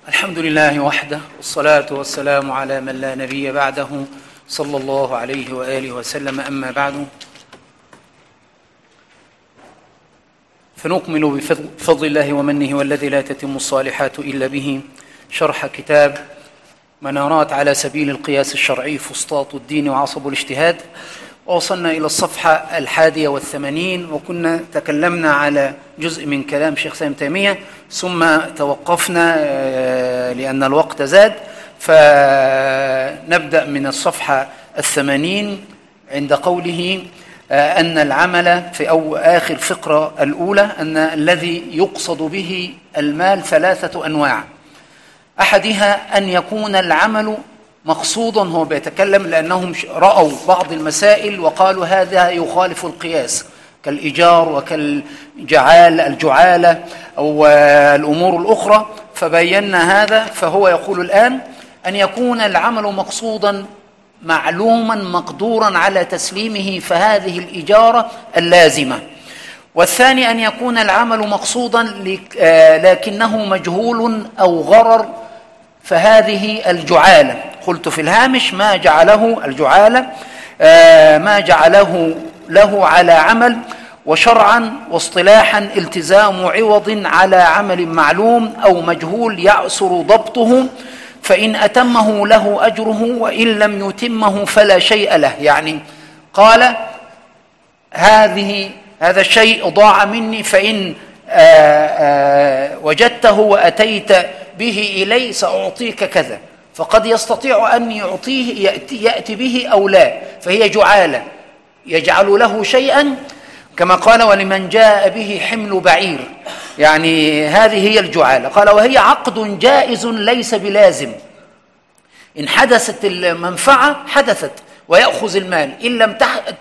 الحمد لله وحده، والصلاة والسلام على من لا نبي بعده، صلى الله عليه وآله وسلم. أما بعد، فنكمل بفضل الله ومنه والذي لا تتم الصالحات إلا به شرح كتاب منارات على سبيل القياس الشرعي فسطاط الدين وعصب الاجتهاد، ووصلنا إلى الصفحة 81، وكنا تكلمنا على جزء من كلام شيخ ابن تيمية، ثم توقفنا لأن الوقت زاد، فنبدأ من الصفحة 80 عند قوله أن العمل في آخر فقرة الأولى أن الذي يقصد به المال 3 أنواع. أحدها أن يكون العمل مقصودا، هو بيتكلم لأنهم رأوا بعض المسائل وقالوا هذا يخالف القياس كالإيجار وكالجعالة أو الأمور الأخرى، فبينا هذا. فهو يقول الآن أن يكون العمل مقصودا معلوما مقدورا على تسليمه، فهذه الإجارة اللازمة. والثاني أن يكون العمل مقصودا لكنه مجهول أو غرر، فهذه الجعالة. قلت في الهامش ما جعله الجعالة ما جعله له على عمل، وشرعا واصطلاحا التزام عوض على عمل معلوم أو مجهول يعسر ضبطه، فإن أتمه له أجره وإن لم يتمه فلا شيء له. يعني قال هذا الشيء ضاع مني، فإن وجدته وأتيت به إلي سأعطيك كذا، فقد يستطيع أن يعطيه يأتي به أو لا، فهي جعالة يجعل له شيئا، كما قال ولمن جاء به حمل بعير، يعني هذه هي الجعالة. قال وهي عقد جائز ليس بلازم، إن حدثت المنفعة حدثت ويأخذ المال، إن لم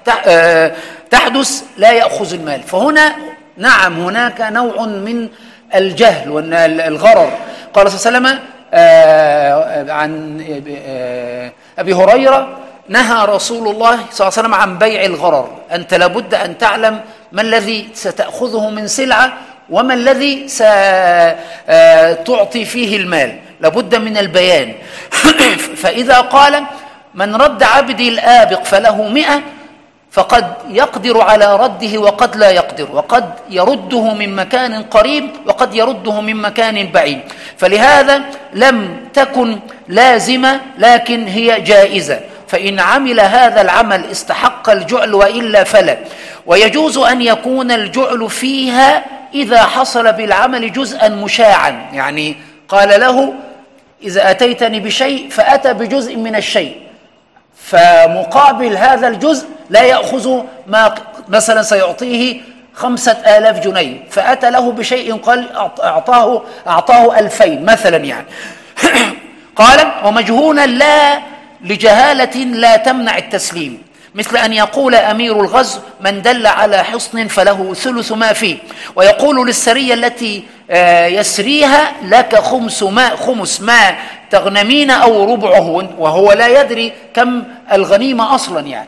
تحدث لا يأخذ المال. فهنا نعم هناك نوع من الجهل والغرر. قال صلى الله عليه وسلم عن أبي هريرة نهى رسول الله صلى الله عليه وسلم عن بيع الغرر، أنت لابد أن تعلم ما الذي ستأخذه من سلعة وما الذي ستعطي فيه المال، لابد من البيان. فإذا قال من رد عبدي الآبق فله 100، فقد يقدر على رده وقد لا يقدر، وقد يرده من مكان قريب وقد يرده من مكان بعيد، فلهذا لم تكن لازمة لكن هي جائزة، فإن عمل هذا العمل استحق الجعل وإلا فلا. ويجوز أن يكون الجعل فيها إذا حصل بالعمل جزءا مشاعا، يعني قال له إذا أتيتني بشيء فأتى بجزء من الشيء، فمقابل هذا الجزء لا يأخذ ما مثلا سيعطيه 5000 جنيه، فأتى له بشيء قال أعطاه 2000 مثلا يعني. قال ومجهولا لا لجهالة لا تمنع التسليم، مثل أن يقول أمير الغزو من دل على حصن فله ثلث ما فيه، ويقول للسرية التي يسريها لك خمس ما تغنمين أو ربعه، وهو لا يدري كم الغنيمة أصلا يعني.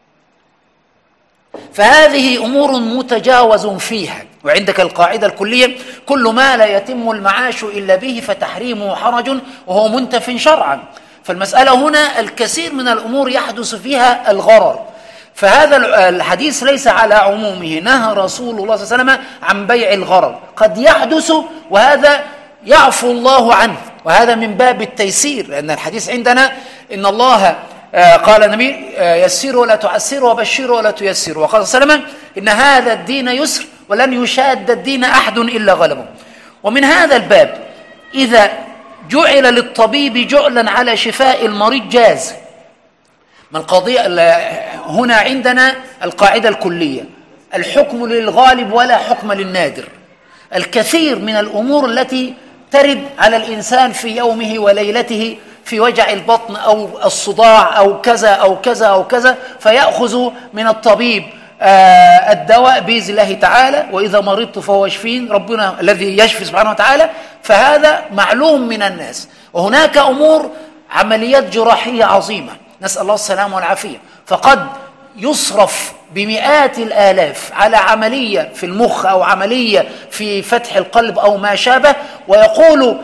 فهذه أمور متجاوز فيها. وعندك القاعدة الكلية كل ما لا يتم المعاش إلا به فتحريمه حرج وهو منتف شرعا. فالمسألة هنا الكثير من الأمور يحدث فيها الغرر، فهذا الحديث ليس على عمومه. نهى رسول الله صلى الله عليه وسلم عن بيع الغرر، قد يحدث وهذا يعفو الله عنه، وهذا من باب التيسير، لأن الحديث عندنا إن الله قال النبي يسروا ولا تعسروا وبشروا ولا تيسروا، وقال صلى الله عليه وسلم إن هذا الدين يسر ولن يشاد الدين أحد إلا غلبه. ومن هذا الباب إذا جعل للطبيب جعلا على شفاء المريض جاز. ما القضية هنا عندنا القاعدة الكلية الحكم للغالب ولا حكم للنادر. الكثير من الأمور التي ترد على الإنسان في يومه وليلته في وجع البطن أو الصداع أو كذا أو كذا أو كذا، فيأخذ من الطبيب الدواء بإذن الله تعالى، وإذا مرضت فهو يشفين، ربنا الذي يشفي سبحانه وتعالى، فهذا معلوم من الناس. وهناك أمور عمليات جراحية عظيمة نسأل الله السلامة والعافية، فقد يصرف بمئات الآلاف على عملية في المخ أو عملية في فتح القلب أو ما شابه، ويقول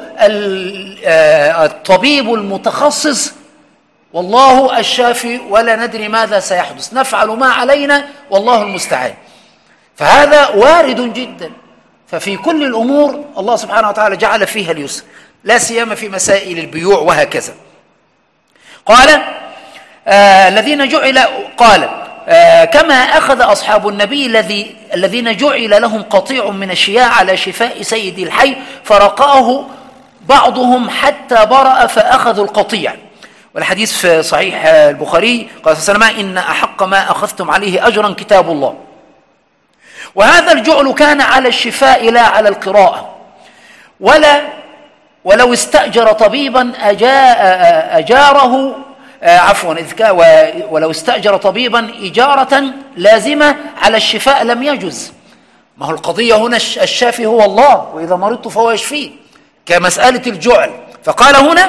الطبيب المتخصص والله الشافي ولا ندري ماذا سيحدث، نفعل ما علينا والله المستعان. فهذا وارد جدا. ففي كل الأمور الله سبحانه وتعالى جعل فيها اليسر، لا سيما في مسائل البيوع وهكذا. قال الذين جعل كما أخذ أصحاب النبي الذين جعل لهم قطيع من الشياء على شفاء سيد الحي فرقاه بعضهم حتى برأ فأخذوا القطيع. والحديث في صحيح البخاري قال صلى الله عليه وسلم: إن أحق ما أخذتم عليه أجرا كتاب الله. وهذا الجعل كان على الشفاء لا على القراءة. ولو استأجر طبيبا أجاره ولو استأجر طبيبا إجارة لازمة على الشفاء لم يجز. ما هو القضية هنا الشافي هو الله، وإذا مرضت فهو يشفيه، كمسألة الجعل. فقال هنا: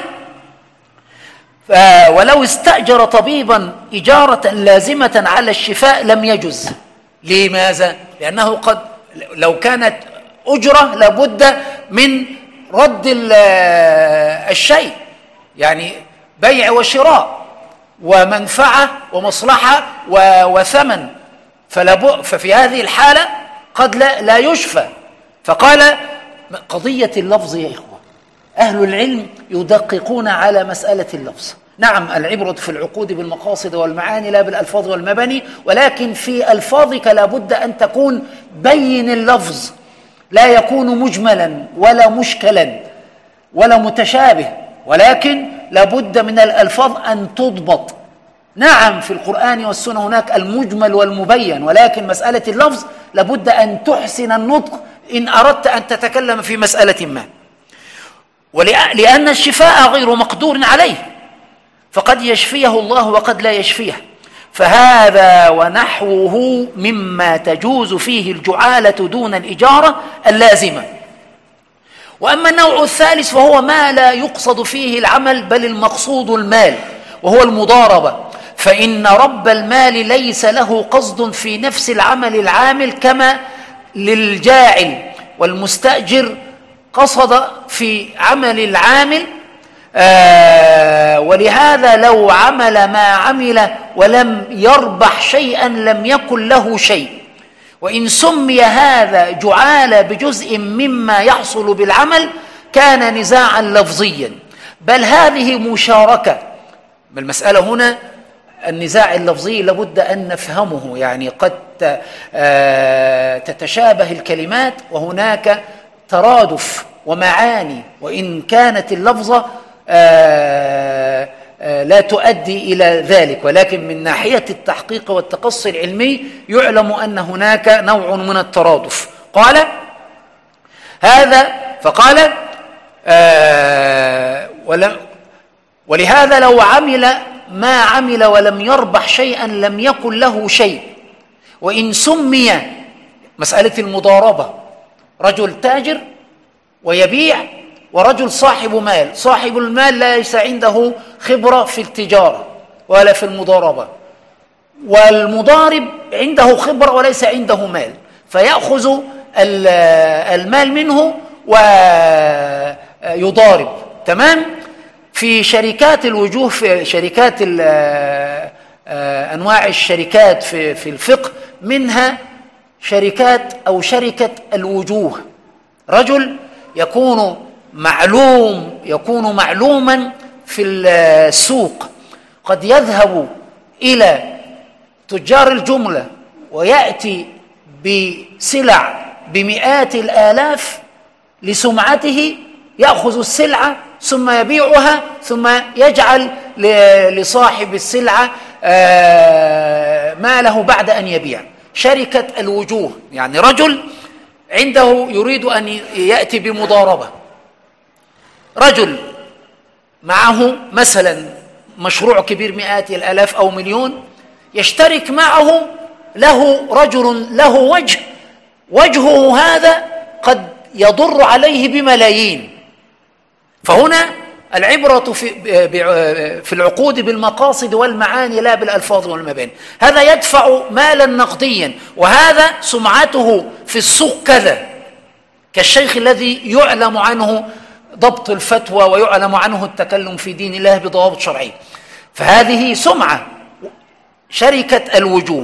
ولو استأجر طبيبا إجارة لازمة على الشفاء لم يجز. لماذا؟ لأنه لو كانت أجرة لابد من رد الشيء، يعني بيع وشراء ومنفعة ومصلحة وثمن، ففي هذه الحالة قد لا يشفى. فقال: قضية اللفظ يا إخوة، أهل العلم يدققون على مسألة اللفظ. نعم، العبرة في العقود بالمقاصد والمعاني لا بالألفاظ والمباني، ولكن في ألفاظك لابد أن تكون بين اللفظ، لا يكون مجملا ولا مشكلا ولا متشابه، ولكن لابد من الألفاظ أن تضبط. نعم، في القرآن والسنة هناك المجمل والمبين، ولكن مسألة اللفظ لابد أن تحسن النطق إن أردت أن تتكلم في مسألة ما، لأن الشفاء غير مقدور عليه، فقد يشفيه الله وقد لا يشفيه. فهذا ونحوه مما تجوز فيه الجعالة دون الإجارة اللازمة. وأما النوع الثالث فهو ما لا يقصد فيه العمل بل المقصود المال، وهو المضاربة. فإن رب المال ليس له قصد في نفس العمل العامل كما للجاعل، والمستأجر قصد في عمل العامل. ولهذا لو عمل ما عمل ولم يربح شيئا لم يكن له شيء. وإن سمي هذا جعالة بجزء مما يحصل بالعمل كان نزاعا لفظيا، بل هذه مشاركة. المسألة هنا النزاع اللفظي لابد أن نفهمه، يعني قد تتشابه الكلمات وهناك ترادف ومعاني، وإن كانت اللفظة لا تؤدي إلى ذلك، ولكن من ناحية التحقيق والتقصي العلمي يعلم أن هناك نوع من الترادف. قال هذا، فقال ولهذا لو عمل ما عمل ولم يربح شيئا لم يكن له شيء. وإن سمي مسألة المضاربة، رجل تاجر ويبيع ورجل صاحب مال، صاحب المال ليس عنده خبرة في التجارة ولا في المضاربة، والمضارب عنده خبرة وليس عنده مال، فيأخذ المال منه ويضارب. تمام؟ في شركات الوجوه، في شركات أنواع الشركات في الفقه منها شركات أو شركة الوجوه. رجل يكون معلوما في السوق، قد يذهب إلى تجار الجملة ويأتي بسلع بمئات الآلاف لسمعته، يأخذ السلعة ثم يبيعها ثم يجعل لصاحب السلعة ماله بعد أن يبيع. شركة الوجوه يعني رجل عنده يريد أن يأتي بمضاربة، رجل معه مثلا مشروع كبير مئات الآلاف أو مليون، يشترك معه له رجل له وجهه هذا قد يضر عليه بملايين. فهنا العبرة في العقود بالمقاصد والمعاني لا بالألفاظ والمباني. هذا يدفع مالا نقديا، وهذا سمعته في السوق كذا، كالشيخ الذي يعلم عنه ضبط الفتوى ويعلم عنه التكلم في دين الله بضوابط شرعية، فهذه سمعة شركة الوجوه.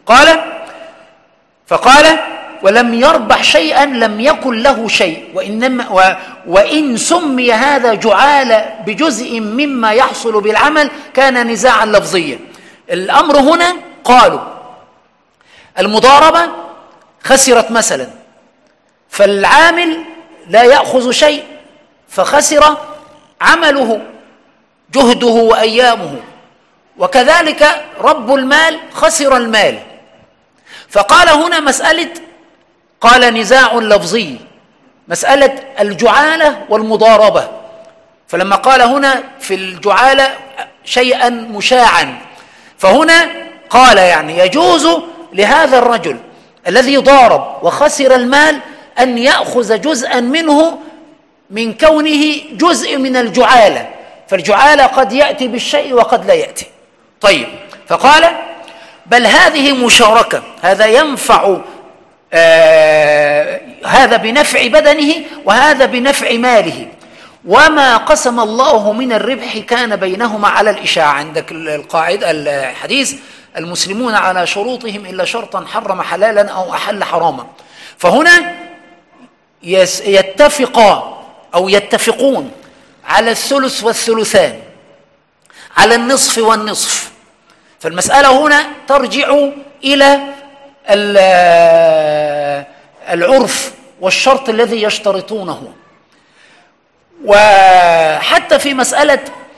فقال ولم يربح شيئا لم يكن له شيء، وإن سمي هذا جعالة بجزء مما يحصل بالعمل كان نزاعا لفظيا. الأمر هنا قالوا المضاربة خسرت مثلا، فالعامل لا يأخذ شيء فخسر عمله جهده وأيامه، وكذلك رب المال خسر المال. فقال هنا قال نزاع لفظي، مسألة الجعالة والمضاربة. فلما قال هنا في الجعالة شيئا مشاعا، فهنا قال يعني يجوز لهذا الرجل الذي ضارب وخسر المال أن يأخذ جزءا منه من كونه جزء من الجعالة، فالجعالة قد يأتي بالشيء وقد لا يأتي. طيب، فقال بل هذه مشاركة، هذا ينفع هذا بنفع بدنه وهذا بنفع ماله، وما قسم الله من الربح كان بينهما على الإشاعة. عندك القاعدة الحديث المسلمون على شروطهم إلا شرطا حرم حلالا أو أحل حراما. فهنا يتفقون على الثلث والثلثان، على النصف والنصف. فالمسألة هنا ترجع إلى العرف والشرط الذي يشترطونه. وحتى في مسألة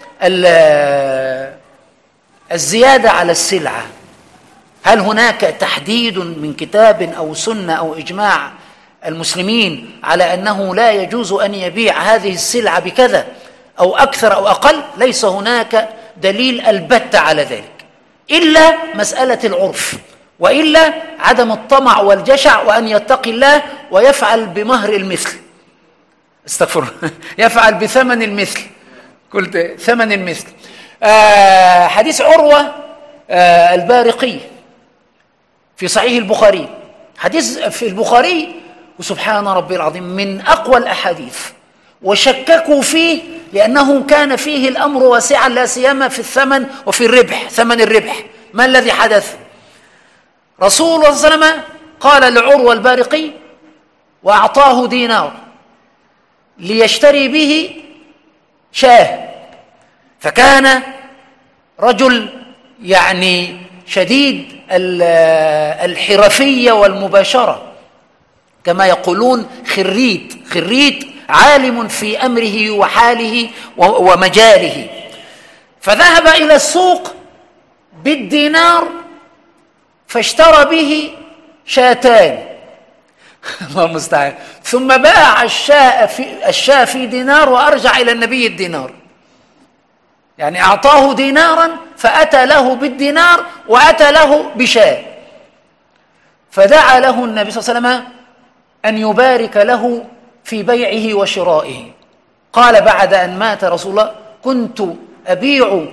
الزيادة على السلعة، هل هناك تحديد من كتاب أو سنة أو إجماع المسلمين على أنه لا يجوز أن يبيع هذه السلعة بكذا أو أكثر أو أقل؟ ليس هناك دليل البتة على ذلك إلا مسألة العرف، وإلا عدم الطمع والجشع، وأن يتقي الله ويفعل بمهر المثل، استغفر يفعل بثمن المثل، قلت ثمن المثل. حديث عروة البارقي في صحيح البخاري، حديث في البخاري وسبحان ربي العظيم من أقوى الأحاديث، وشككوا فيه لأنه كان فيه الأمر واسعا، لا سيما في الثمن وفي الربح، ثمن الربح. ما الذي حدث؟ رسول الله صلى الله عليه وسلم قال لعروة البارقي وأعطاه دينار ليشتري به شاه، فكان رجل يعني شديد الحرفية والمباشرة، كما يقولون خريت عالم في أمره وحاله ومجاله. فذهب إلى السوق بالدينار فاشترى به شاتان الله المستعان، ثم باع الشاة في دينار وأرجع إلى النبي الدينار، يعني أعطاه دينارا فأتى له بالدينار وأتى له بشاة. فدعا له النبي صلى الله عليه وسلم أن يبارك له في بيعه وشرائه. قال بعد أن مات رسول الله كنت أبيع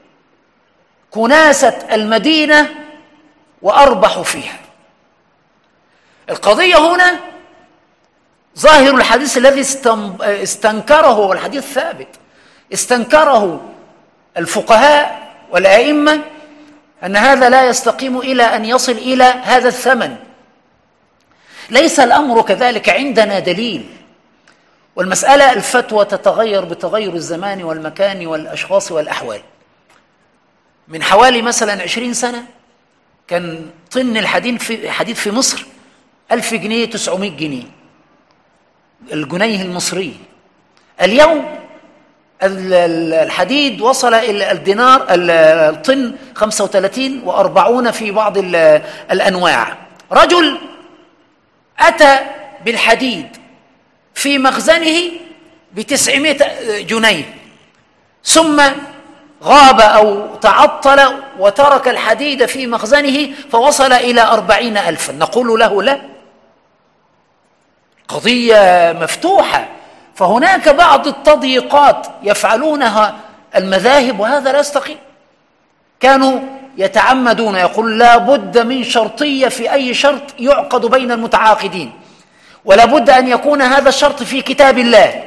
كناسة المدينة وأربح فيها. القضية هنا ظاهر الحديث الذي استنكره، والحديث ثابت، استنكره الفقهاء والأئمة، أن هذا لا يستقيم إلى أن يصل إلى هذا الثمن. ليس الأمر كذلك، عندنا دليل، والمسألة الفتوى تتغير بتغير الزمان والمكان والأشخاص والأحوال. من حوالي مثلا 20 سنة كان طن الحديد في مصر 1000 جنيه 900 جنيه الجنيه المصري. اليوم الحديد وصل إلى الدينار الطن 35 و40 في بعض الأنواع. رجل أتى بالحديد في مخزنه ب900 جنيه، ثم غاب أو تعطل وترك الحديد في مخزنه فوصل إلى 40,000، نقول له لا، قضية مفتوحة. فهناك بعض التضييقات يفعلونها المذاهب وهذا لا يستقيم. كانوا يتعمدون يقول لا بد من شرطية في أي شرط يعقد بين المتعاقدين، ولا بد أن يكون هذا الشرط في كتاب الله،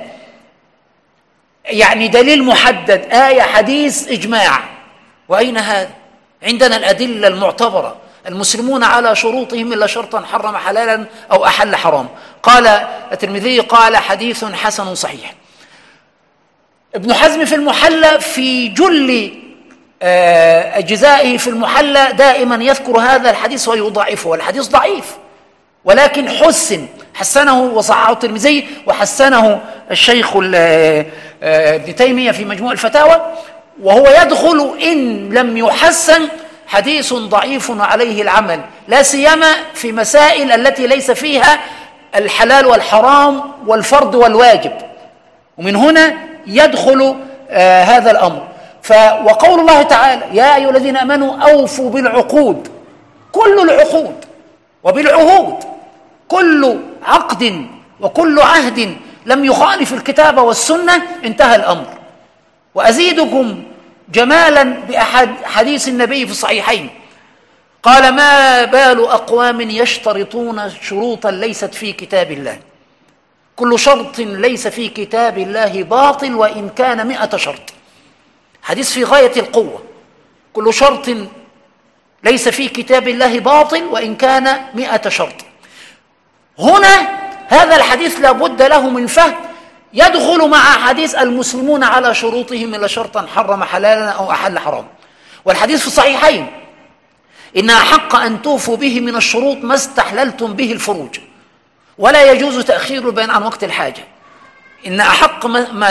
يعني دليل محدد، آية حديث إجماع. وأين هذا؟ عندنا الأدلة المعتبرة، المسلمون على شروطهم إلا شرطا حرم حلالا أو أحل حرام. قال الترمذي قال حديث حسن صحيح. ابن حزم في المحلى في جل أجزائه في المحلى دائما يذكر هذا الحديث ويضعفه، والحديث ضعيف ولكن حسنه وصححه الترمذي وحسنه الشيخ ابن تيمية في مجموع الفتاوى، وهو يدخل إن لم يحسن حديث ضعيف عليه العمل، لا سيما في مسائل التي ليس فيها الحلال والحرام والفرض والواجب، ومن هنا يدخل هذا الأمر. وقول الله تعالى يا أيها الذين آمنوا أوفوا بالعقود، كل العقود وبالعهود، كل عقد وكل عهد لم يخالف الكتاب والسنة انتهى الأمر. وأزيدكم جمالا بأحد حديث النبي في الصحيحين قال ما بال أقوام يشترطون شروطا ليست في كتاب الله، كل شرط ليس في كتاب الله باطل وإن كان 100 شرط. حديث في غاية القوة، كل شرط ليس في كتاب الله باطل وإن كان 100 شرط. هنا هذا الحديث لا بد له من فهم، يدخل مع حديث المسلمون على شروطهم إلا شرطا حرم حلالا أو أحل حرام. والحديث في الصحيحين إن أحق أن توفوا به من الشروط ما استحللتم به الفروج، ولا يجوز تأخير البيان عن وقت الحاجة. إن أحق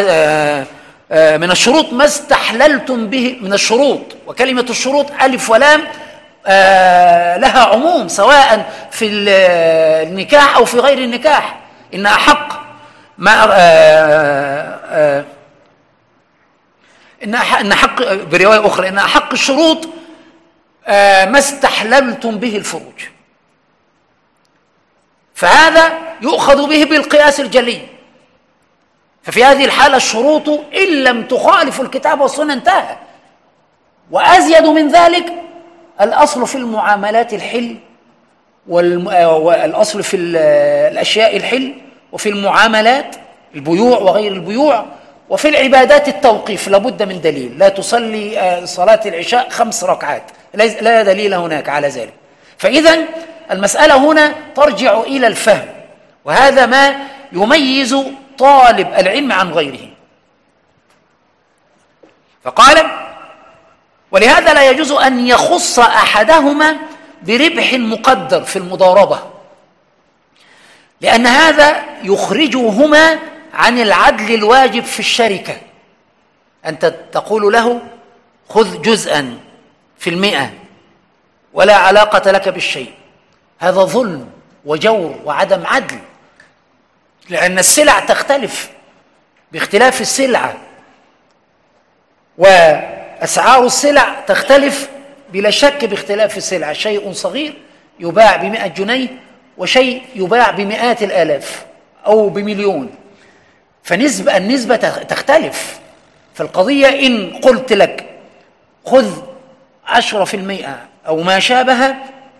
من الشروط ما استحللتم به من الشروط، وكلمة الشروط ألف ولام لها عموم سواء في النكاح أو في غير النكاح. إن أحق إن حق برواية أخرى إن أحق الشروط ما استحللتم به الفروج، فهذا يؤخذ به بالقياس الجلي. ففي هذه الحالة الشروط إن لم تخالف الكتاب والسنة انتهى. وأزيد من ذلك الأصل في المعاملات الحل، والأصل في الأشياء الحل، وفي المعاملات البيوع وغير البيوع، وفي العبادات التوقيف لابد من دليل. لا تصلي صلاة العشاء 5 ركعات، لا دليل هناك على ذلك. فإذا المسألة هنا ترجع إلى الفهم، وهذا ما يميز طالب العلم عن غيره. فقال ولهذا لا يجوز أن يخص أحدهما بربح مقدر في المضاربة، لأن هذا يخرجهما عن العدل الواجب في الشركة. أنت تقول له خذ جزءا في 100 ولا علاقة لك بالشيء، هذا ظلم وجور وعدم عدل، لأن السلع تختلف باختلاف السلعة، وأسعار السلع تختلف بلا شك باختلاف السلع. شيء صغير يباع ب100 جنيه وشيء يباع ب100 الآلاف أو ب1,000,000، النسبة تختلف. فالقضية إن قلت لك خذ 10% أو ما شابه،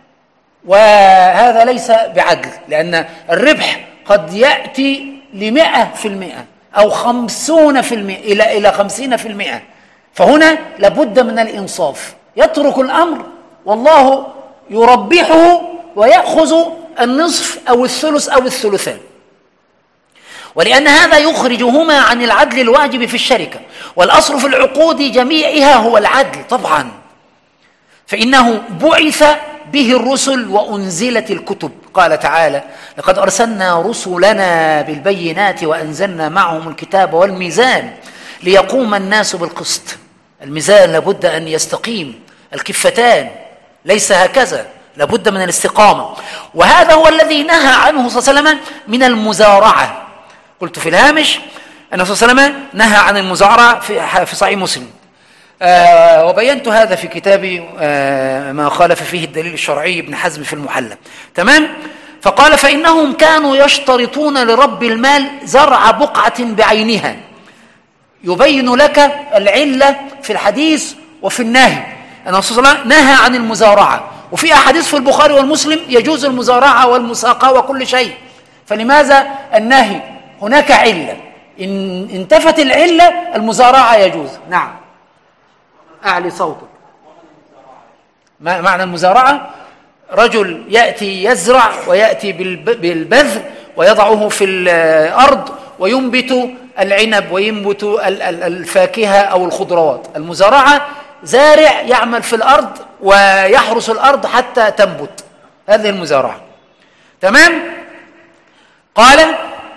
وهذا ليس بعدل، لأن الربح قد يأتي ل100% أو 50% إلى 50%. فهنا لابد من الإنصاف، يترك الأمر والله يربحه ويأخذ النصف أو الثلث أو الثلثان. ولأن هذا يخرجهما عن العدل الواجب في الشركة، والأصل في العقود جميعها هو العدل طبعا، فإنه بعث به الرسل وأنزلت الكتب. قال تعالى لقد أرسلنا رسلنا بالبينات وأنزلنا معهم الكتاب والميزان ليقوم الناس بالقسط. الميزان لابد أن يستقيم، الكفتان ليس هكذا، لابد من الاستقامة. وهذا هو الذي نهى عنه صلى الله عليه وسلم من المزارعة. قلت في الهامش أن صلى الله عليه وسلم نهى عن المزارعة في صحيح مسلم، وبينت هذا في كتابي ما خالف فيه الدليل الشرعي ابن حزم في المحلى. تمام. فقال فإنهم كانوا يشترطون لرب المال زرع بقعة بعينها. يبين لك العلة في الحديث وفي النهي. أن الرسول صلى الله عليه وسلم نهى عن المزارعة، وفي أحاديث في البخاري والمسلم يجوز المزارعة والمساقة وكل شيء. فلماذا النهي؟ هناك علة، إن انتفت العلة المزارعة يجوز. نعم، أعلي صوتك. ما معنى المزارعة؟ رجل يأتي يزرع ويأتي بالبذر ويضعه في الأرض وينبت العنب وينبت الفاكهة أو الخضروات. المزارعة زارع يعمل في الأرض ويحرس الأرض حتى تنبت، هذه المزارعة. تمام؟ قال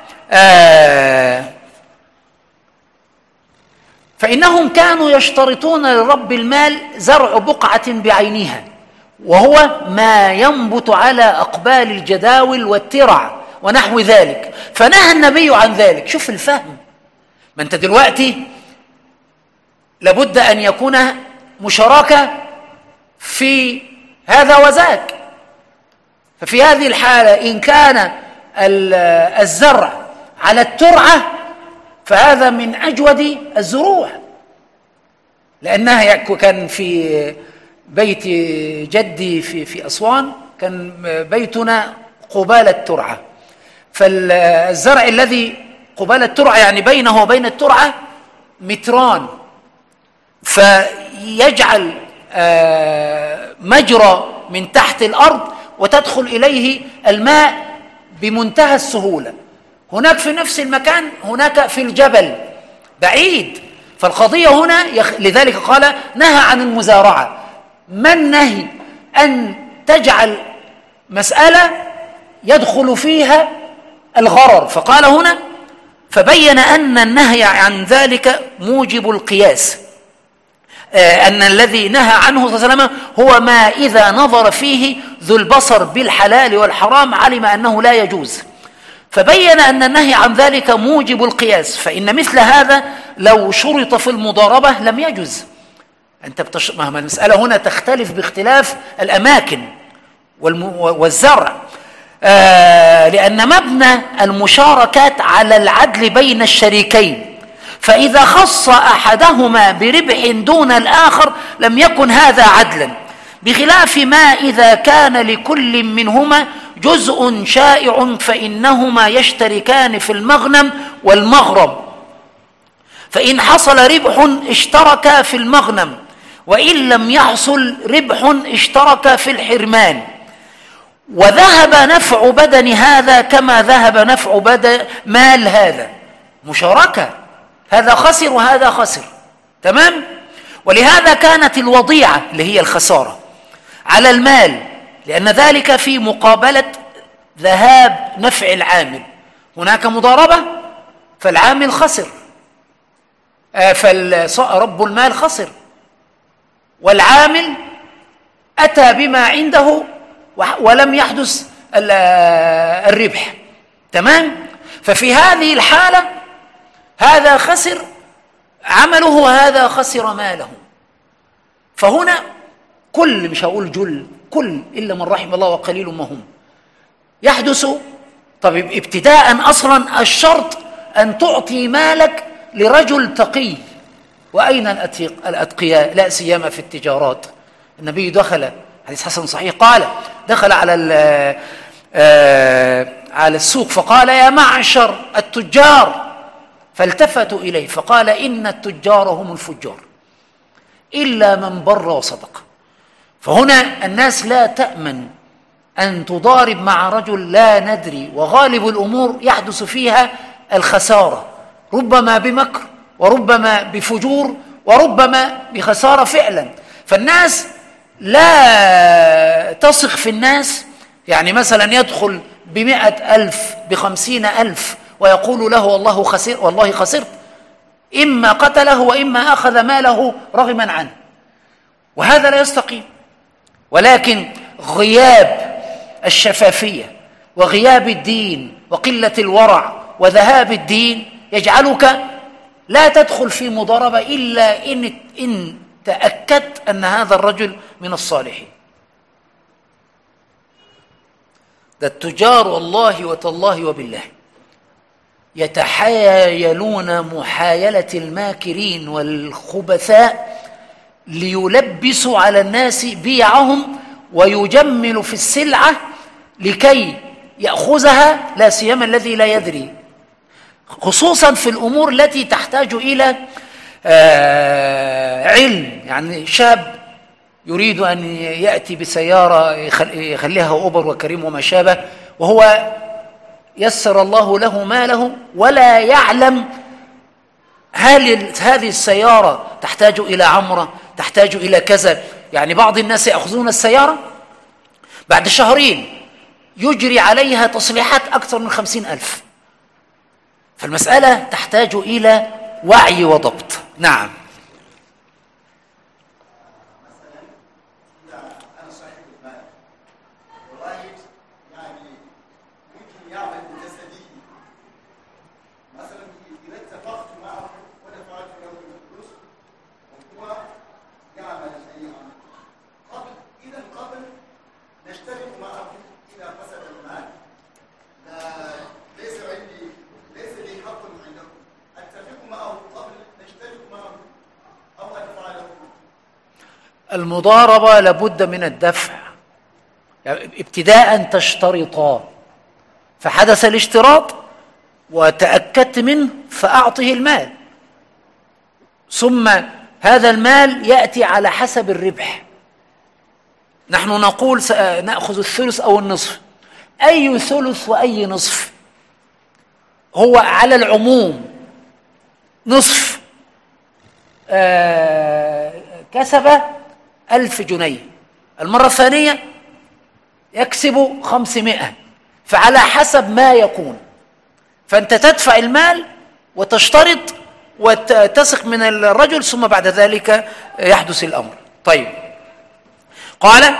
فإنهم كانوا يشترطون لرب المال زرع بقعة بعينها، وهو ما ينبت على أقبال الجداول والترع ونحو ذلك، فنهى النبي عن ذلك. شوف الفهم، ما أنت دلوقتي لابد أن يكون مشاركة في هذا وذاك. ففي هذه الحالة إن كان الزرع على الترعة فهذا من أجود الزروع، لأنها كان في بيت جدي في أسوان، كان بيتنا قبالة الترعة، فالزرع الذي قبالة الترعة يعني بينه وبين الترعة متران، فيجعل مجرى من تحت الأرض وتدخل إليه الماء بمنتهى السهولة. هناك في نفس المكان هناك في الجبل بعيد. فالقضية هنا لذلك قال نهى عن المزارعة. ما النهي؟ أن تجعل مسألة يدخل فيها الغرر. فقال هنا فبين أن النهي عن ذلك موجب القياس، أن الذي نهى عنه صلى الله عليه وسلم هو ما إذا نظر فيه ذو البصر بالحلال والحرام علم أنه لا يجوز. فبين أن النهي عن ذلك موجب القياس، فإن مثل هذا لو شرط في المضاربة لم يجوز. أنت مهما المسألة هنا تختلف باختلاف الأماكن والزرع، لأن مبنى المشاركات على العدل بين الشريكين، فإذا خص أحدهما بربح دون الآخر لم يكن هذا عدلا، بخلاف ما إذا كان لكل منهما جزء شائع فإنهما يشتركان في المغنم والمغرم، فإن حصل ربح اشتركا في المغنم، وإن لم يحصل ربح اشتركا في الحرمان، وذهب نفع بدن هذا كما ذهب نفع بدن مال هذا. مشاركة، هذا خسر وهذا خسر. تمام؟ ولهذا كانت الوضيعة اللي هي الخسارة على المال، لأن ذلك في مقابلة ذهاب نفع العامل. هناك مضاربة فالعامل خسر، فرب المال خسر، والعامل أتى بما عنده ولم يحدث الربح. تمام؟ ففي هذه الحالة هذا خسر عمله وهذا خسر ماله. فهنا كل، مش هقول جل، كل إلا من رحم الله وقليل ما هم، يحدث. طب ابتداء أصلا الشرط أن تعطي مالك لرجل تقي. وأين الأتقياء؟ لا سيما في التجارات. النبي دخل، حديث حسن صحيح، قال دخل على السوق فقال يا معشر التجار، فالتفتوا إليه فقال إن التجار هم الفجار إلا من بر وصدق. فهنا الناس لا تأمن أن تضارب مع رجل لا ندري، وغالب الأمور يحدث فيها الخسارة، ربما بمكر وربما بفجور وربما بخسارة فعلا. فالناس لا تثق في الناس، يعني مثلا يدخل ب100,000 ب50,000 ويقول له والله خسرت، إما قتله وإما أخذ ماله رغما عنه، وهذا لا يستقيم. ولكن غياب الشفافية وغياب الدين وقلة الورع وذهاب الدين يجعلك لا تدخل في مضاربة إلا إن تأكدت أن هذا الرجل من الصالحين. ده التجار والله وتالله وبالله يتحايلون محايلة الماكرين والخبثاء ليلبسوا على الناس بيعهم ويجملوا في السلعة لكي يأخذها، لا سيما الذي لا يدري، خصوصا في الأمور التي تحتاج إلى علم. يعني شاب يريد أن يأتي بسيارة يخليها أوبر وكريم وما شابه، وهو يسر الله له ماله ولا يعلم هل هذه السيارة تحتاج إلى عمرة، تحتاج إلى كذا. يعني بعض الناس يأخذون السيارة بعد شهرين يجري عليها تصليحات أكثر من 50,000. فالمسألة تحتاج إلى وعي وضبط. نعم. المضاربة لابد من الدفع، يعني ابتداء تشترطا، فحدث الاشتراط وتأكدت منه فأعطه المال، ثم هذا المال يأتي على حسب الربح. نحن نقول سنأخذ الثلث أو النصف، أي ثلث وأي نصف هو على العموم. نصف كسب 1000 جنيه، المرة الثانية يكسب 500، فعلى حسب ما يكون. فأنت تدفع المال وتشترط وتثق من الرجل، ثم بعد ذلك يحدث الأمر. طيب، قال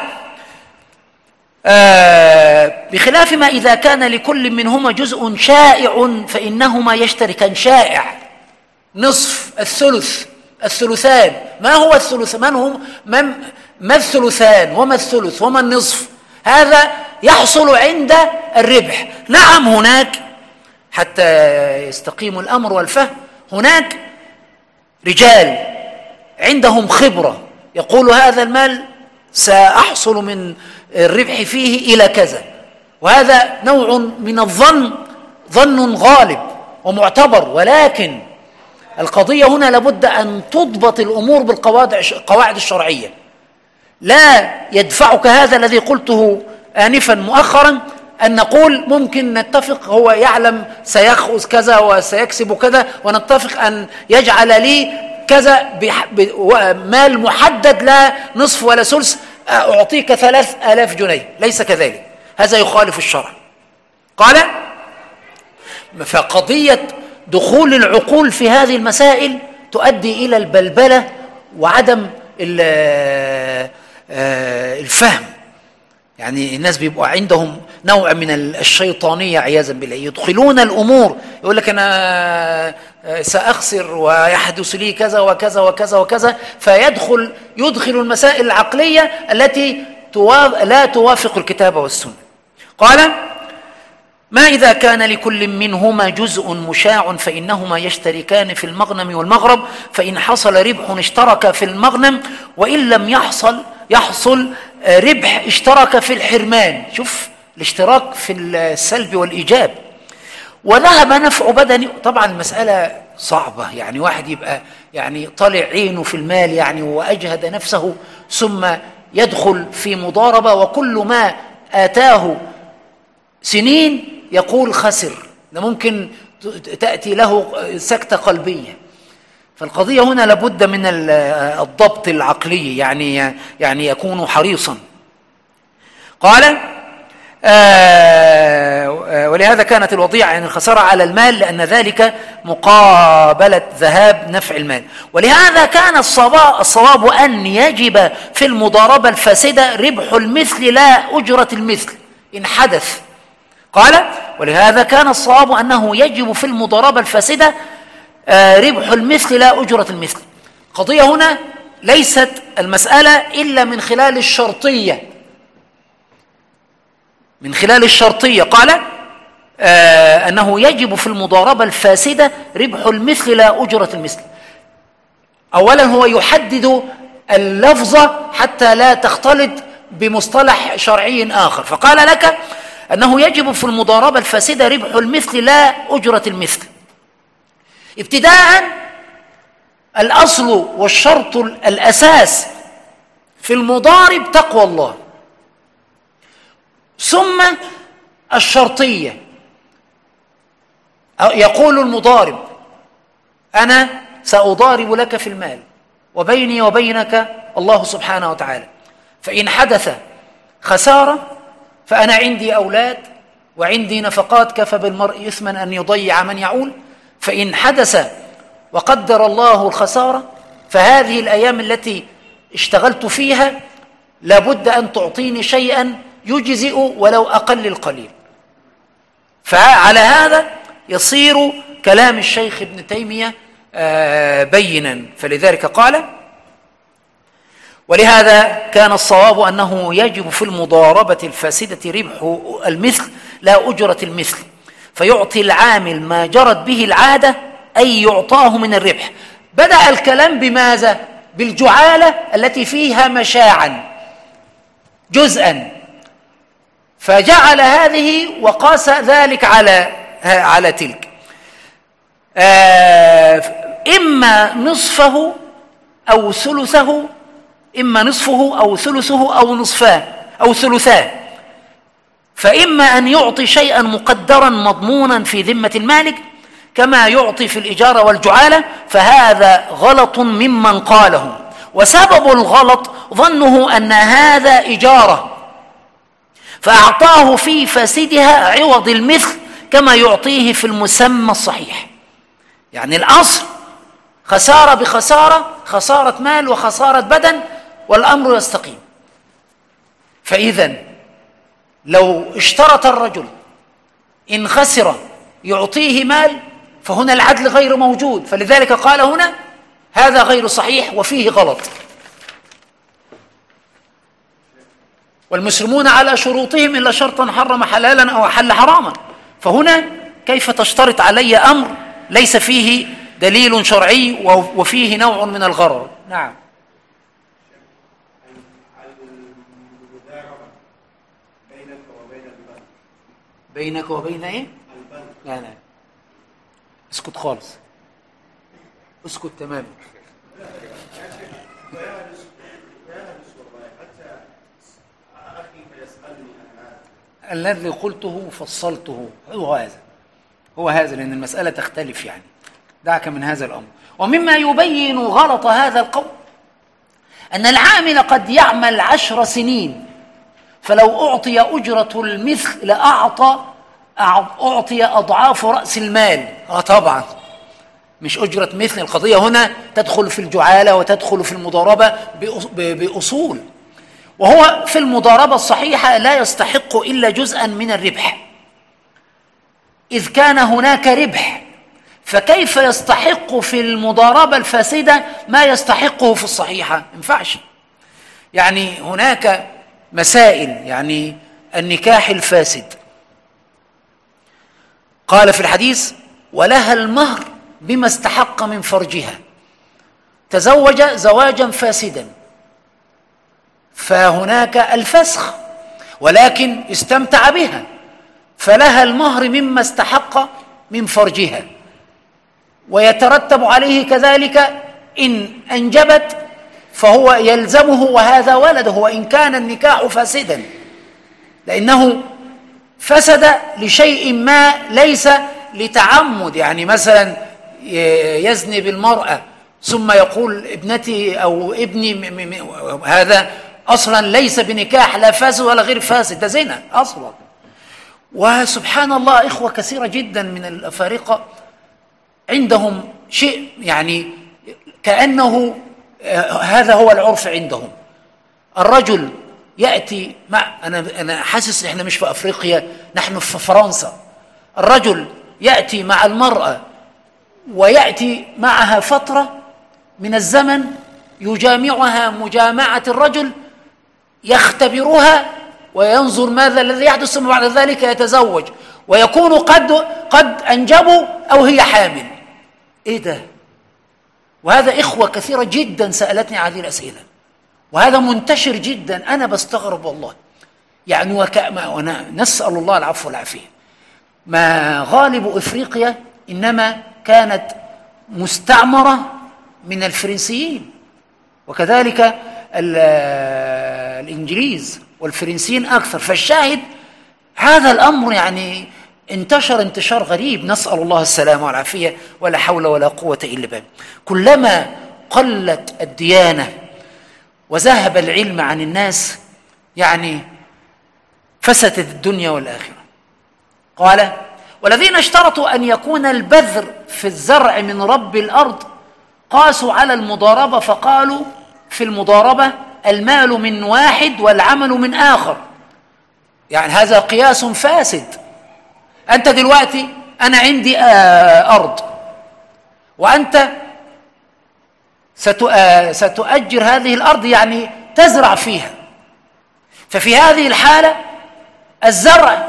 بخلاف ما إذا كان لكل منهما جزء شائع فإنهما يشتركان. شائع نصف، الثلث، الثلثان. ما هو الثلث؟ ما الثلثان وما الثلث وما النصف؟ هذا يحصل عند الربح. نعم، هناك حتى يستقيم الأمر والفهم هناك رجال عندهم خبرة، يقول هذا المال سأحصل من الربح فيه إلى كذا، وهذا نوع من الظن، ظن غالب ومعتبر. ولكن القضية هنا لابد أن تضبط الأمور بالقواعد الشرعية. لا يدفعك هذا الذي قلته آنفا مؤخرا أن نقول ممكن نتفق، هو يعلم سيأخذ كذا وسيكسب كذا، ونتفق أن يجعل لي كذا مال محدد، لا نصف ولا ثلث، أعطيك 3000 جنيه. ليس كذلك، هذا يخالف الشرع. قال فقضية دخول العقول في هذه المسائل تؤدي إلى البلبلة وعدم الفهم. يعني الناس بيبقوا عندهم نوع من الشيطانية عياذا بالله، يدخلون الأمور، يقول لك أنا سأخسر ويحدث لي كذا وكذا وكذا وكذا، يدخل المسائل العقلية التي لا توافق الكتاب والسنة. قال ما إذا كان لكل منهما جزء مشاع فإنهما يشتركان في المغنم والمغرب، فإن حصل ربح اشترك في المغنم، وإن لم يحصل ربح اشترك في الحرمان. شوف الاشتراك في السلب والإيجاب. وذهب نفع بدني. طبعا المسألة صعبة، يعني واحد يبقى يعني طلع عينه في المال يعني وأجهد نفسه، ثم يدخل في مضاربة وكل ما آتاه سنين يقول خسر، ده ممكن تأتي له سكتة قلبية. فالقضية هنا لابد من الضبط العقلي، يعني يكون حريصا. قال ولهذا كانت الوضيعة يعني الخسارة على المال، لأن ذلك مقابلة ذهاب نفع المال. ولهذا كان الصواب أن يجب في المضاربة الفاسدة ربح المثل لا أجرة المثل إن حدث. قال ولهذا كان الصواب أنه يجب في المضاربة الفاسدة ربح المثل لا أجرة المثل. قضية هنا ليست المسألة إلا من خلال الشرطية. من خلال الشرطية قال أنه يجب في المضاربة الفاسدة ربح المثل لا أجرة المثل. أولا هو يحدد اللفظة حتى لا تختلط بمصطلح شرعي آخر، فقال لك أنه يجب في المضاربة الفاسدة ربح المثل لا أجرة المثل. ابتداء الأصل والشرط الأساس في المضارب تقوى الله، ثم الشرطية. يقول المضارب أنا سأضارب لك في المال وبيني وبينك الله سبحانه وتعالى، فإن حدث خسارة فأنا عندي أولاد وعندي نفقات، كفى بالمرء إثما أن يضيع من يعول. فإن حدث وقدر الله الخسارة فهذه الأيام التي اشتغلت فيها لابد أن تعطيني شيئا يجزئ ولو أقل القليل. فعلى هذا يصير كلام الشيخ ابن تيمية بينا. فلذلك قال: ولهذا كان الصواب أنه يجب في المضاربة الفاسدة ربح المثل لا أجرة المثل، فيعطي العامل ما جرت به العادة أي يعطاه من الربح. بدأ الكلام بماذا؟ بالجعالة التي فيها مشاعا جزءا، فجعل هذه وقاس ذلك على تلك. إما نصفه أو ثلثه، إما نصفه أو ثلثه أو نصفاه أو ثلثاه. فإما أن يعطي شيئا مقدرا مضمونا في ذمة المالك كما يعطي في الإجارة والجعالة، فهذا غلط ممن قاله، وسبب الغلط ظنه أن هذا إجارة فأعطاه في فاسدها عوض المثل كما يعطيه في المسمى الصحيح. يعني الأصل خسارة بخسارة، خسارة مال وخسارة بدن، والأمر يستقيم. فإذا لو اشترط الرجل إن خسر يعطيه مال فهنا العدل غير موجود، فلذلك قال هنا هذا غير صحيح وفيه غلط. والمسلمون على شروطهم إلا شرطا حرم حلالا أو أحل حراما، فهنا كيف تشترط علي أمر ليس فيه دليل شرعي وفيه نوع من الغرر؟ نعم. بينك وبين ايه؟ لا لا، اسكت خالص، اسكت تماما. الذي قلته فصلته هو هذا لأن المسألة تختلف، يعني دعك من هذا الأمر. ومما يبين غلط هذا القول أن العامل قد يعمل 10 سنين، فلو أعطي أجرة المثل أعطي أضعاف رأس المال. طبعا مش أجرة مثل، القضية هنا تدخل في الجعالة وتدخل في المضاربة بأصول، وهو في المضاربة الصحيحة لا يستحق إلا جزءا من الربح، إذ كان هناك ربح، فكيف يستحق في المضاربة الفاسدة ما يستحقه في الصحيحة؟ ما ينفعش. يعني هناك مسائل، يعني النكاح الفاسد قال في الحديث: ولها المهر بما استحق من فرجها. تزوج زواجا فاسدا، فهناك الفسخ، ولكن استمتع بها، فلها المهر مما استحق من فرجها، ويترتب عليه كذلك إن أنجبت فهو يلزمه وهذا ولده، وإن كان النكاح فاسدا، لأنه فسد لشيء ما ليس لتعمد. يعني مثلا يزني بالمرأة ثم يقول ابنتي أو ابني، هذا أصلا ليس بنكاح، لا فاسد ولا غير فاسد، ده زنا أصلا. وسبحان الله إخوة كثيرة جدا من الأفارقة عندهم شيء يعني كأنه هذا هو العرف عندهم. الرجل يأتي مع أنا حاسس إحنا مش في أفريقيا، نحن في فرنسا. الرجل يأتي مع المرأة ويأتي معها فترة من الزمن يجامعها مجامعة الرجل، يختبرها وينظر ماذا الذي يحدث، ثم بعد ذلك يتزوج ويكون قد أنجبوا أو هي حامل. إيه ده؟ وهذا إخوة كثيرة جدا سألتني هذه الأسئلة، وهذا منتشر جدا. أنا بستغرب والله، يعني نسأل الله العفو والعافية. ما غالب إفريقيا إنما كانت مستعمرة من الفرنسيين، وكذلك الإنجليز والفرنسيين أكثر. فالشاهد هذا الأمر يعني انتشر انتشار غريب، نسأل الله السلامة والعافية، ولا حول ولا قوة إلا بالله. كلما قلت الديانة وذهب العلم عن الناس يعني فسدت الدنيا والآخرة. قال: والذين اشترطوا أن يكون البذر في الزرع من رب الأرض قاسوا على المضاربة فقالوا في المضاربة المال من واحد والعمل من آخر. يعني هذا قياس فاسد. أنت دلوقتي أنا عندي أرض، وأنت ستؤجر هذه الأرض، يعني تزرع فيها. ففي هذه الحالة الزرع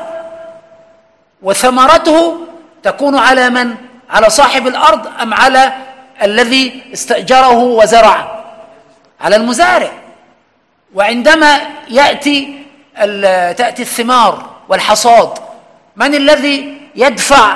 وثمرته تكون على من؟ على صاحب الأرض أم على الذي استأجره وزرع؟ على المزارع. وعندما تأتي الثمار والحصاد، من الذي يدفع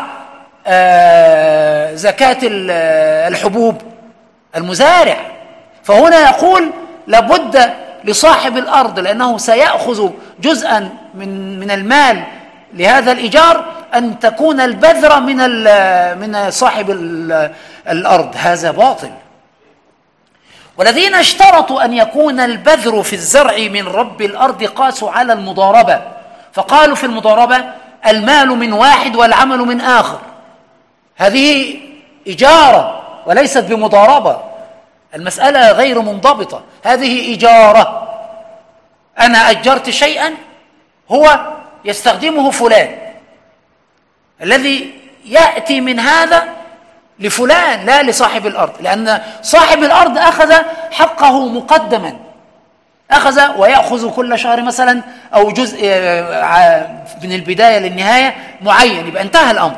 زكاة الحبوب؟ المزارع. فهنا يقول لابد لصاحب الأرض، لأنه سيأخذ جزءا من المال لهذا الإيجار، أن تكون البذرة من صاحب الأرض. هذا باطل. والذين اشترطوا أن يكون البذر في الزرع من رب الأرض قاسوا على المضاربة فقالوا في المضاربة المال من واحد والعمل من آخر. هذه إجارة وليست بمضاربة، المسألة غير منضبطة. هذه إجارة، أنا أجرت شيئا هو يستخدمه فلان، الذي يأتي من هذا لفلان لا لصاحب الأرض، لأن صاحب الأرض أخذ حقه مقدما، أخذ ويأخذ كل شهر مثلا أو جزء من البداية للنهاية معين، يبقى انتهى الأمر.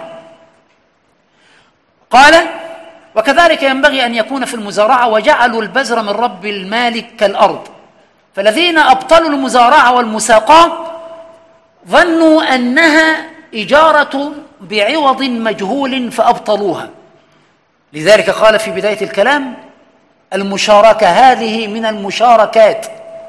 قال: وكذلك ينبغي أن يكون في المزارعة وجعلوا البذر من رب المالك كالأرض. فالذين أبطلوا المزارعة والمساقاة ظنوا أنها إجارة بعوض مجهول فأبطلوها. لذلك قال في بداية الكلام: المشاركة هذه من المشاركات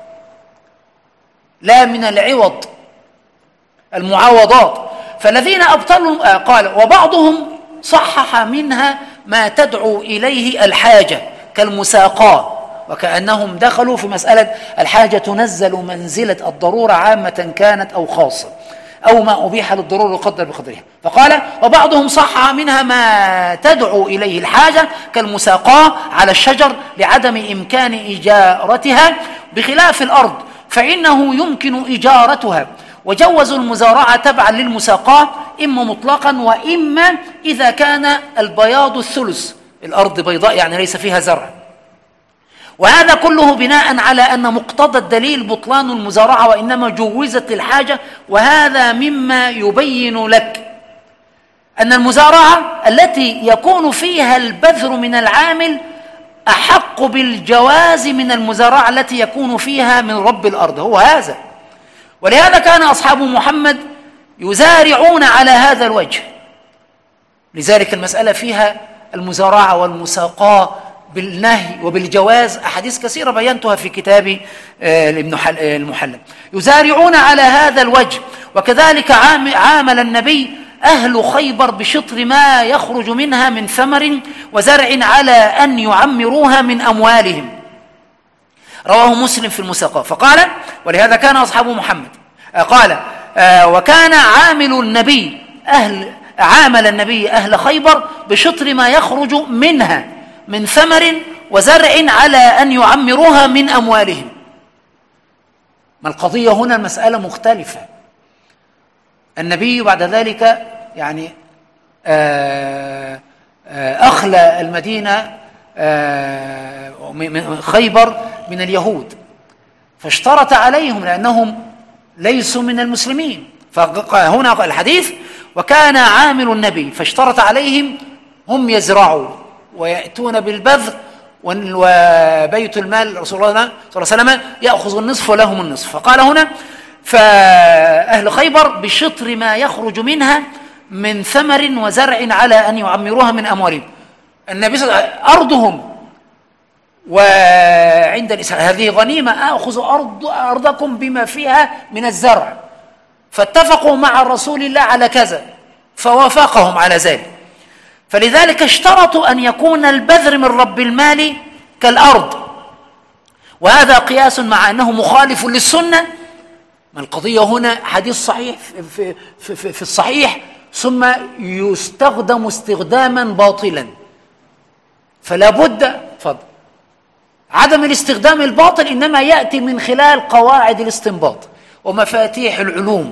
لا من العوض، المعاوضات. فالذين أبطلوا قال: وبعضهم صحح منها ما تدعو إليه الحاجة كالمساقاة، وكأنهم دخلوا في مسألة الحاجة تنزل منزلة الضرورة عامة كانت أو خاصة، أو ما أبيح للضرورة يقدر بقدرها. فقال: وبعضهم صحح منها ما تدعو إليه الحاجة كالمساقاة على الشجر لعدم إمكان إجارتها، بخلاف الأرض فإنه يمكن إجارتها. وجوزوا المزارعة تبعا للمساقاة إما مطلقا وإما إذا كان البياض الثلث، الأرض بيضاء يعني ليس فيها زرع. وهذا كله بناء على أن مقتضى الدليل بطلان المزارعة، وإنما جوزت للحاجة. وهذا مما يبين لك أن المزارعة التي يكون فيها البذر من العامل أحق بالجواز من المزارعة التي يكون فيها من رب الأرض. هو هذا. ولهذا كان أصحاب محمد يزارعون على هذا الوجه. لذلك المسألة فيها المزارعة والمساقاة بالنهي وبالجواز أحاديث كثيرة بينتها في كتاب المحلم. يزارعون على هذا الوجه. وكذلك عامل النبي أهل خيبر بشطر ما يخرج منها من ثمر وزرع على أن يعمروها من أموالهم. رواه مسلم في المساقاة. فقال: ولهذا كان أصحاب محمد قال: وكان عامل النبي أهل خيبر بشطر ما يخرج منها من ثمر وزرع على أن يعمروها من أموالهم. ما القضية هنا؟ المسألة مختلفة. النبي بعد ذلك يعني أخلى المدينة خيبر من اليهود، فاشترط عليهم لأنهم ليسوا من المسلمين. فهنا الحديث وكان عامل النبي فاشترط عليهم هم يزرعوا ويأتون بالبذر وبيت المال رسول الله صلى الله عليه وسلم يأخذ النصف ولهم النصف. فقال هنا فأهل خيبر بشطر ما يخرج منها من ثمر وزرع على أن يعمروها من أموالهم. النبي صلى الله عليه وسلم أرضهم وعند الإسلام هذه غنيمة أخذ أرضكم بما فيها من الزرع، فاتفقوا مع رسول الله على كذا فوافقهم على ذلك. فلذلك اشترطوا أن يكون البذر من رب المال كالأرض، وهذا قياس مع أنه مخالف للسنة. ما القضية هنا حديث صحيح في الصحيح ثم يستخدم استخداما باطلا، فلا بد عدم الاستخدام الباطل إنما يأتي من خلال قواعد الاستنباط ومفاتيح العلوم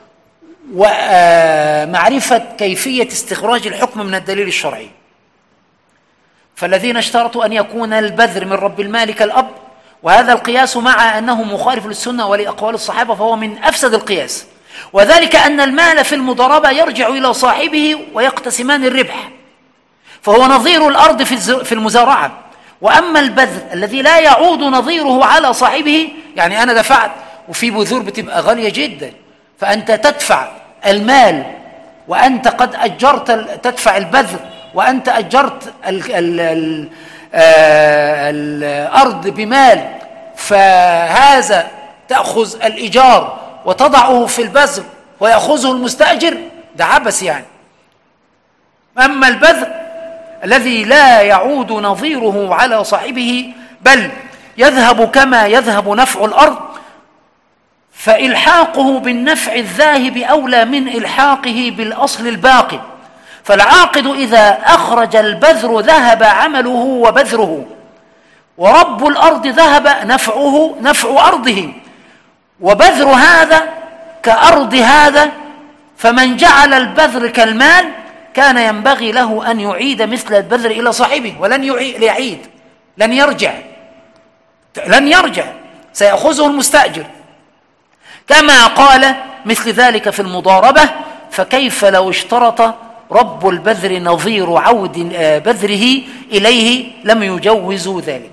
ومعرفة كيفية استخراج الحكم من الدليل الشرعي. فالذين اشترطوا أن يكون البذر من رب المال كالأب، وهذا القياس مع أنه مخالف للسنة ولأقوال الصحابة فهو من أفسد القياس، وذلك أن المال في المضاربة يرجع إلى صاحبه ويقتسمان الربح، فهو نظير الأرض في المزارعة. وأما البذر الذي لا يعود نظيره على صاحبه، يعني أنا دفعت وفي بذور بتبقى غالية جدا، فأنت تدفع المال وأنت قد أجرت تدفع البذر وأنت أجرت الأرض بمال، فهذا تأخذ الإيجار وتضعه في البذر ويأخذه المستأجر، ده عبث يعني. أما البذر الذي لا يعود نظيره على صاحبه بل يذهب كما يذهب نفع الأرض، فإلحاقه بالنفع الذاهب أولى من إلحاقه بالأصل الباقي. فالعاقد إذا أخرج البذر ذهب عمله وبذره، ورب الأرض ذهب نفعه نفع أرضه، وبذر هذا كأرض هذا، فمن جعل البذر كالمال كان ينبغي له أن يعيد مثل البذر إلى صاحبه، ولن يعيد، لن يرجع، سيأخذه المستأجر. كما قال مثل ذلك في المضاربة، فكيف لو اشترط رب البذر نظير عود بذره إليه لم يجوزوا ذلك.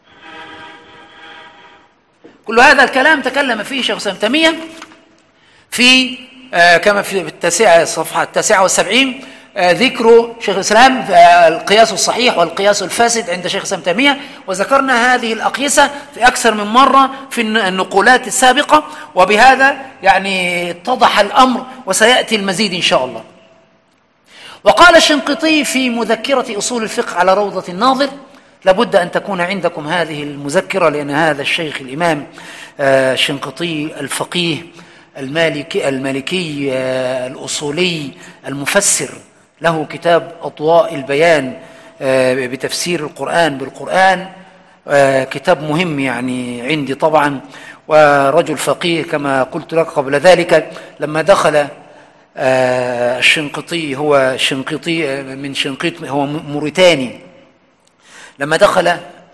كل هذا الكلام تكلم فيه شيخ الإسلام ابن تيمية في كما في الصفحة 79 ذكر شيخ الإسلام القياس الصحيح والقياس الفاسد عند شيخ الإسلام ابن تيمية، وذكرنا هذه الأقيسة في أكثر من مرة في النقولات السابقة، وبهذا يعني اتضح الأمر وسيأتي المزيد إن شاء الله. وقال الشنقيطي في مذكرة أصول الفقه على روضة الناظر: لابد أن تكون عندكم هذه المذكرة، لأن هذا الشيخ الإمام الشنقيطي الفقيه المالكي الأصولي المفسر له كتاب أضواء البيان بتفسير القرآن بالقرآن، كتاب مهم يعني عندي طبعا، ورجل فقيه كما قلت لك قبل ذلك. لما دخل الشنقيطي، هو شنقيطي من شنقيط، هو موريتاني، لما دخل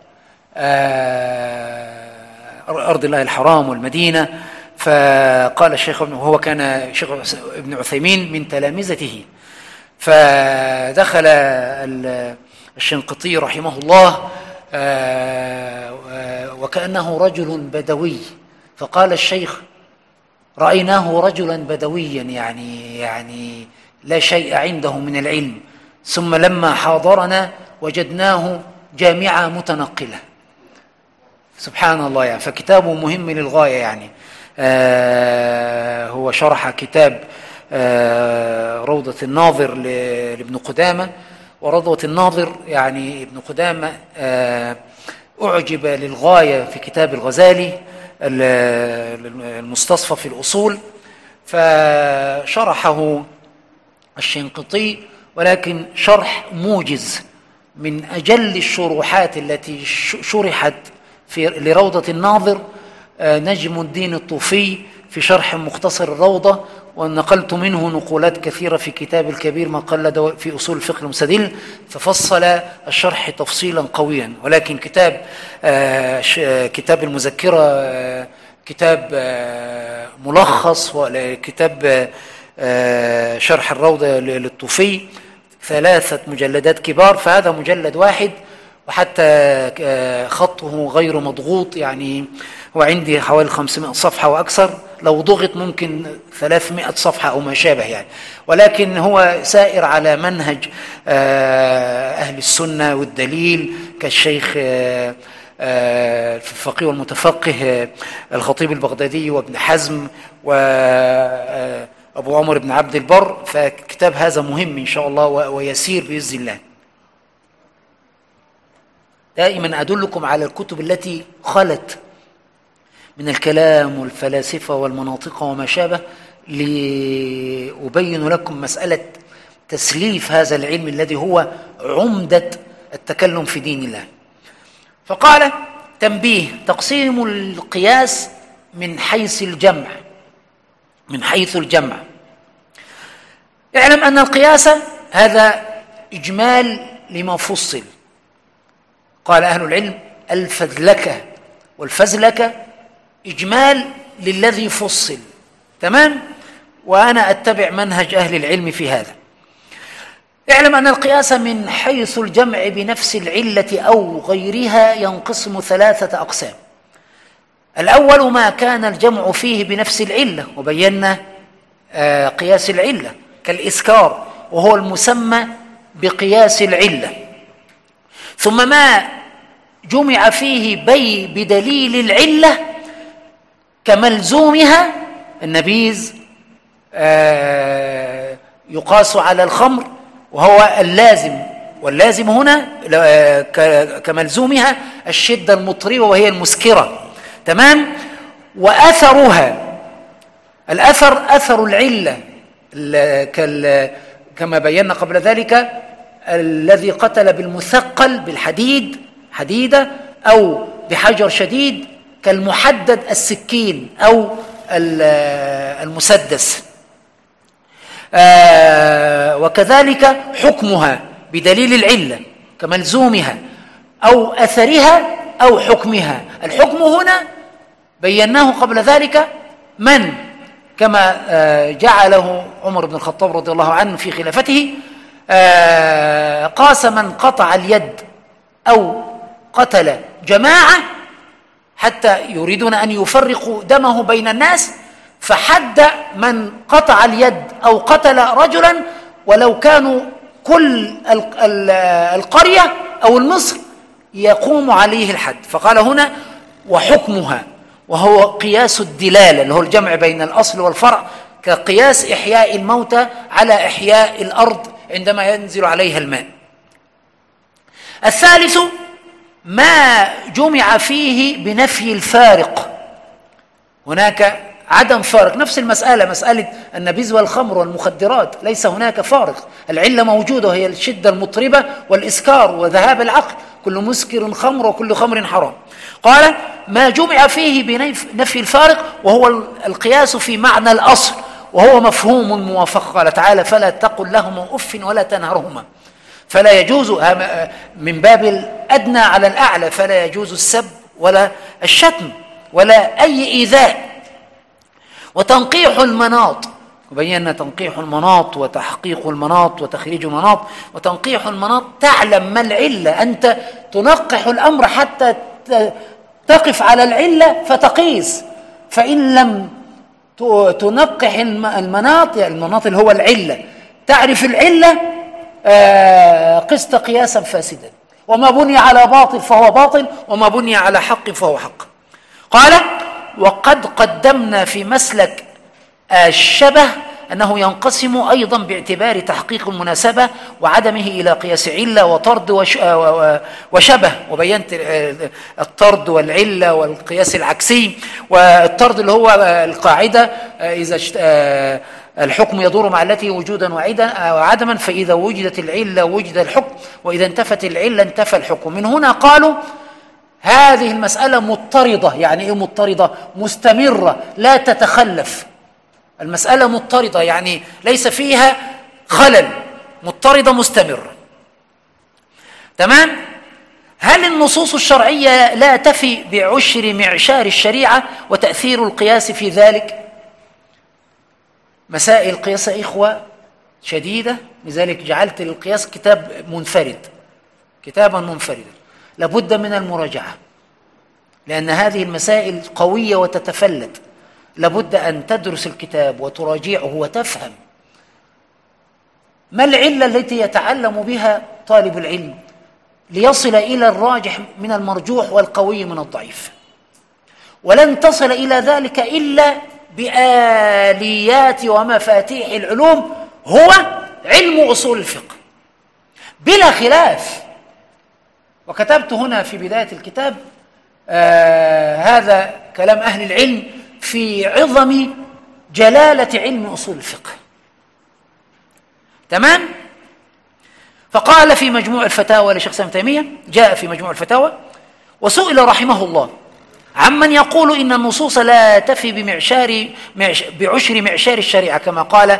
أرض الله الحرام والمدينة، فقال الشيخ، وهو كان شيخ ابن عثيمين من تلامذته، فدخل الشنقيطي رحمه الله وكأنه رجل بدوي، فقال الشيخ: رأيناه رجلا بدويا يعني لا شيء عنده من العلم، ثم لما حاضرنا وجدناه جامعة متنقلة. سبحان الله يعني. فكتابه مهم للغاية يعني. هو شرح كتاب روضة الناظر لابن قدامة، وروضة الناظر يعني ابن قدامة أعجب للغاية في كتاب الغزالي المستصفى في الأصول، فشرحه الشنقيطي، ولكن شرح موجز من أجل الشروحات التي شرحت لروضة الناظر نجم الدين الطوفي في شرح مختصر الروضة، ونقلت منه نقولات كثيرة في كتاب الكبير ما قلد في أصول الفقه المستدل، ففصل الشرح تفصيلا قويا. ولكن كتاب المذكرة كتاب ملخص، وكتاب شرح الروضة للطوفي 3 مجلدات كبار، فهذا مجلد واحد، وحتى خطه غير مضغوط، يعني هو عندي حوالي 500 صفحة وأكثر، لو ضغط ممكن 300 صفحة أو ما شابه يعني، ولكن هو سائر على منهج أهل السنة والدليل، كالشيخ الفقيه والمتفقه الخطيب البغدادي وابن حزم وأبو عمر بن عبد البر. فكتاب هذا مهم إن شاء الله ويسير بإذن الله. دائما أدلكم على الكتب التي خلت من الكلام والفلاسفة والمناطق وما شابه، لأبين لكم مسألة تسليف هذا العلم الذي هو عمدة التكلم في دين الله. فقال: تنبيه: تقسيم القياس من حيث الجمع. اعلم أن القياس هذا إجمال لما فصل. قال أهل العلم: الفذلكة والفزلكة إجمال للذي فصل. تمام؟ وأنا أتبع منهج أهل العلم في هذا. اعلم أن القياس من حيث الجمع بنفس العلة أو غيرها ينقسم 3 أقسام. الأول ما كان الجمع فيه بنفس العلة، وبينا قياس العلة كالإسكار، وهو المسمى بقياس العلة. ثم ما جمع فيه بدليل العلة كملزومها، النبيذ يقاس على الخمر وهو اللازم، واللازم هنا كملزومها الشدة المطربة وهي المسكرة. تمام؟ وأثرها، الأثر أثر العلة كما بينا قبل ذلك، الذي قتل بالمثقل بالحديد حديدة أو بحجر شديد كالمحدد السكين أو المسدس. وكذلك حكمها بدليل العلة كملزومها أو أثرها أو حكمها. الحكم هنا بيناه قبل ذلك من، كما جعله عمر بن الخطاب رضي الله عنه في خلافته، قاس من قطع اليد أو قتل جماعة حتى يريدون أن يفرقوا دمه بين الناس، فحد من قطع اليد أو قتل رجلا ولو كانوا كل القرية أو المصر يقوم عليه الحد. فقال هنا: وحكمها، وهو قياس الدلالة اللي هو الجمع بين الأصل والفرع، كقياس إحياء الموتى على إحياء الأرض عندما ينزل عليها الماء. الثالث ما جمع فيه بنفي الفارق. هناك عدم فارق، نفس المسألة، مسألة النبيذ والخمر والمخدرات، ليس هناك فارق، العلة موجودة، هي الشدة المطربة والإسكار وذهاب العقل، كل مسكر خمر وكل خمر حرام. قال: ما جمع فيه بنفي الفارق، وهو القياس في معنى الأصل، وهو مفهوم موافق. قال تعالى: فلا تقل لهما أف ولا تنهرهما. فلا يجوز، من باب الأدنى على الأعلى، فلا يجوز السب ولا الشتم ولا أي إيذاء. وتنقيح المناط، وبينا تنقيح المناط وتحقيق المناط وتخريج المناط. وتنقيح المناط تعلم ما العلة، أنت تنقح الأمر حتى تقف على العلة فتقيس، فإن لم تنقح المناط، يعني المناط اللي هو العلة، تعرف العلة، قست قياسا فاسدا. وما بني على باطل فهو باطل، وما بني على حق فهو حق. قال: وقد قدمنا في مسلك الشبه أنه ينقسم أيضا باعتبار تحقيق المناسبة وعدمه إلى قياس علة وطرد وشبه. وبينت الطرد والعلة والقياس العكسي. والطرد اللي هو القاعدة: إذا الحكم يدور مع التي وجودا وعدما، فإذا وجدت العلة وجد الحكم، وإذا انتفت العلة انتفى الحكم. من هنا قالوا هذه المسألة مضطردة. يعني إيه مضطردة؟ مستمرة لا تتخلف. المسألة مضطردة يعني ليس فيها خلل، مضطردة مستمرة. تمام؟ هل النصوص الشرعية لا تفي بعشر معشار الشريعة وتأثير القياس في ذلك؟ مسائل القياس يا إخوة شديدة، لذلك جعلت للقياس كتاب منفرد، كتابا منفردا لابد من المراجعة، لأن هذه المسائل قوية وتتفلت، لابد أن تدرس الكتاب وتراجعه وتفهم ما العلة التي يتعلم بها طالب العلم ليصل إلى الراجح من المرجوح والقوي من الضعيف. ولن تصل إلى ذلك إلا بآليات ومفاتيح العلوم، هو علم أصول الفقه بلا خلاف. وكتبت هنا في بداية الكتاب هذا كلام أهل العلم في عظم جلالة علم أصول الفقه. تمام؟ فقال في مجموع الفتاوى لشيخ الإسلام ابن تيمية، جاء في مجموع الفتاوى وسئل رحمه الله عمن يقول إن النصوص لا تفي بعشر معشار الشريعة كما قال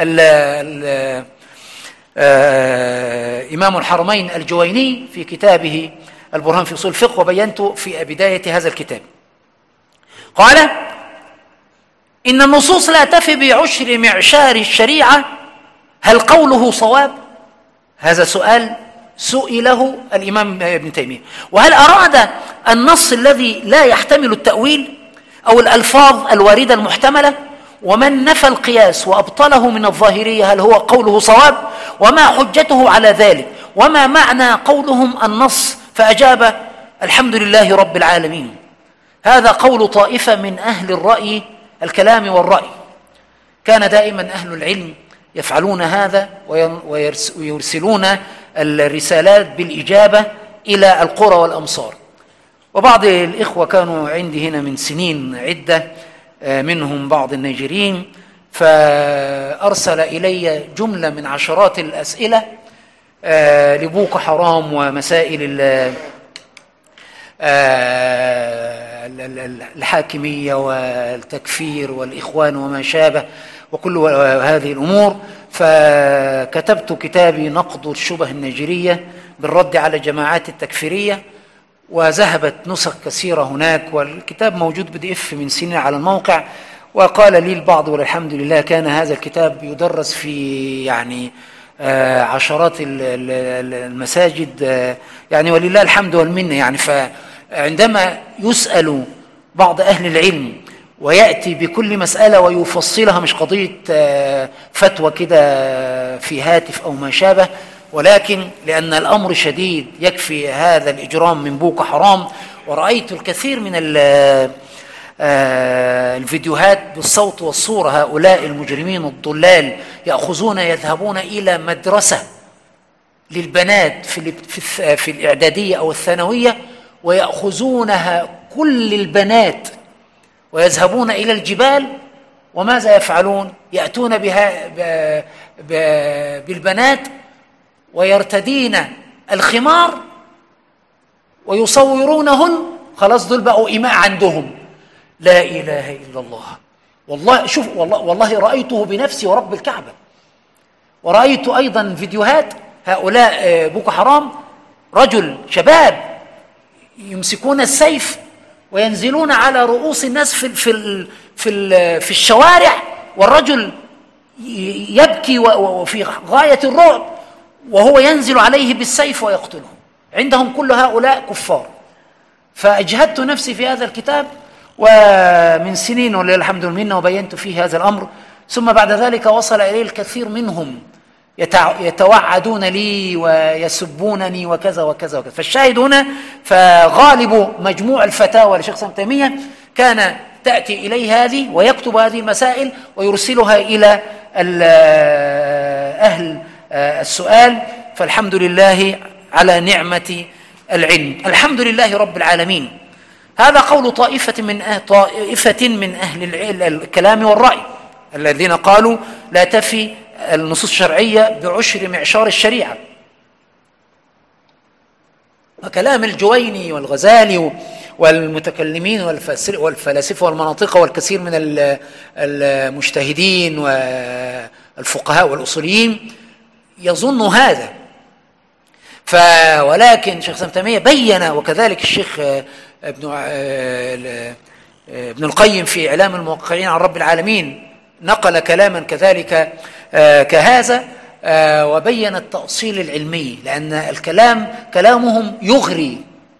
إمام الحرمين الجويني في كتابه البرهان في أصول الفقه، وبينت في بداية هذا الكتاب. قال إن النصوص لا تفي بعشر معشار الشريعة، هل قوله صواب؟ هذا سؤال سئله الإمام ابن تيمية. وهل أراد النص الذي لا يحتمل التأويل أو الألفاظ الواردة المحتملة؟ ومن نفى القياس وأبطله من الظاهرية هل هو قوله صواب؟ وما حجته على ذلك؟ وما معنى قولهم النص؟ فأجاب الحمد لله رب العالمين. هذا قول طائفة من أهل الرأي الكلام والرأي. كان دائما أهل العلم يفعلون هذا ويرسلون الرسالات بالإجابة إلى القرى والأمصار. وبعض الإخوة كانوا عندي هنا من سنين عدة، منهم بعض النيجيريين، فأرسل إلي جملة من عشرات الأسئلة لبوك حرام ومسائل الحاكمية والتكفير والإخوان وما شابه وكل هذه الأمور. فكتبت كتابي نقد الشبه النيجيرية بالرد على جماعات التكفيرية، وذهبت نسخ كثيرة هناك، والكتاب موجود PDF من سنين على الموقع. وقال لي البعض والحمد لله كان هذا الكتاب يدرس في عشرات المساجد يعني، ولله الحمد والمنة يعني. فعندما يسأل بعض أهل العلم ويأتي بكل مسألة ويفصلها، مش قضية فتوى كده في هاتف أو ما شابه، ولكن لأن الأمر شديد يكفي هذا الإجرام من بوك حرام. ورأيت الكثير من الفيديوهات بالصوت والصورة، هؤلاء المجرمين الضلال يذهبون إلى مدرسة للبنات في الإعدادية أو الثانوية، ويأخذونها كل البنات ويذهبون إلى الجبال، وماذا يفعلون؟ يأتون بالبنات ويرتدين الخمار ويصورونهن، خلاص دول بقوا إماء عندهم. لا إله إلا الله. والله شوف، والله رأيته بنفسي ورب الكعبة. ورأيت أيضا فيديوهات هؤلاء بوكو حرام، رجل شباب يمسكون السيف وينزلون على رؤوس الناس في الشوارع، والرجل يبكي وفي غاية الرعب، وهو ينزل عليه بالسيف ويقتله. عندهم كل هؤلاء كفار. فأجهدت نفسي في هذا الكتاب ومن سنين ولله الحمد والمنة، وبينت فيه هذا الأمر. ثم بعد ذلك وصل إليه الكثير منهم يتوعدون لي ويسبونني وكذا وكذا وكذا. فالشاهد هنا، فغالب مجموع الفتاوى لشيخ الإسلام ابن تيمية كان تأتي إليه هذه ويكتب هذه المسائل ويرسلها إلى أهل السؤال. فالحمد لله على نعمة العلم، الحمد لله رب العالمين. هذا قول طائفة من أهل الكلام والرأي الذين قالوا لا تفي النصوص الشرعية بعشر معشار الشريعة. وكلام الجويني والغزالي والمتكلمين والفلاسفة والمناطق والكثير من المجتهدين والفقهاء والأصوليين يظن هذا. ولكن شيخ ابن تيمية بين، وكذلك الشيخ ابن القيم في إعلام الموقعين عن رب العالمين نقل كلاما كذلك كهذا، وبين التأصيل العلمي، لأن الكلام كلامهم يغري،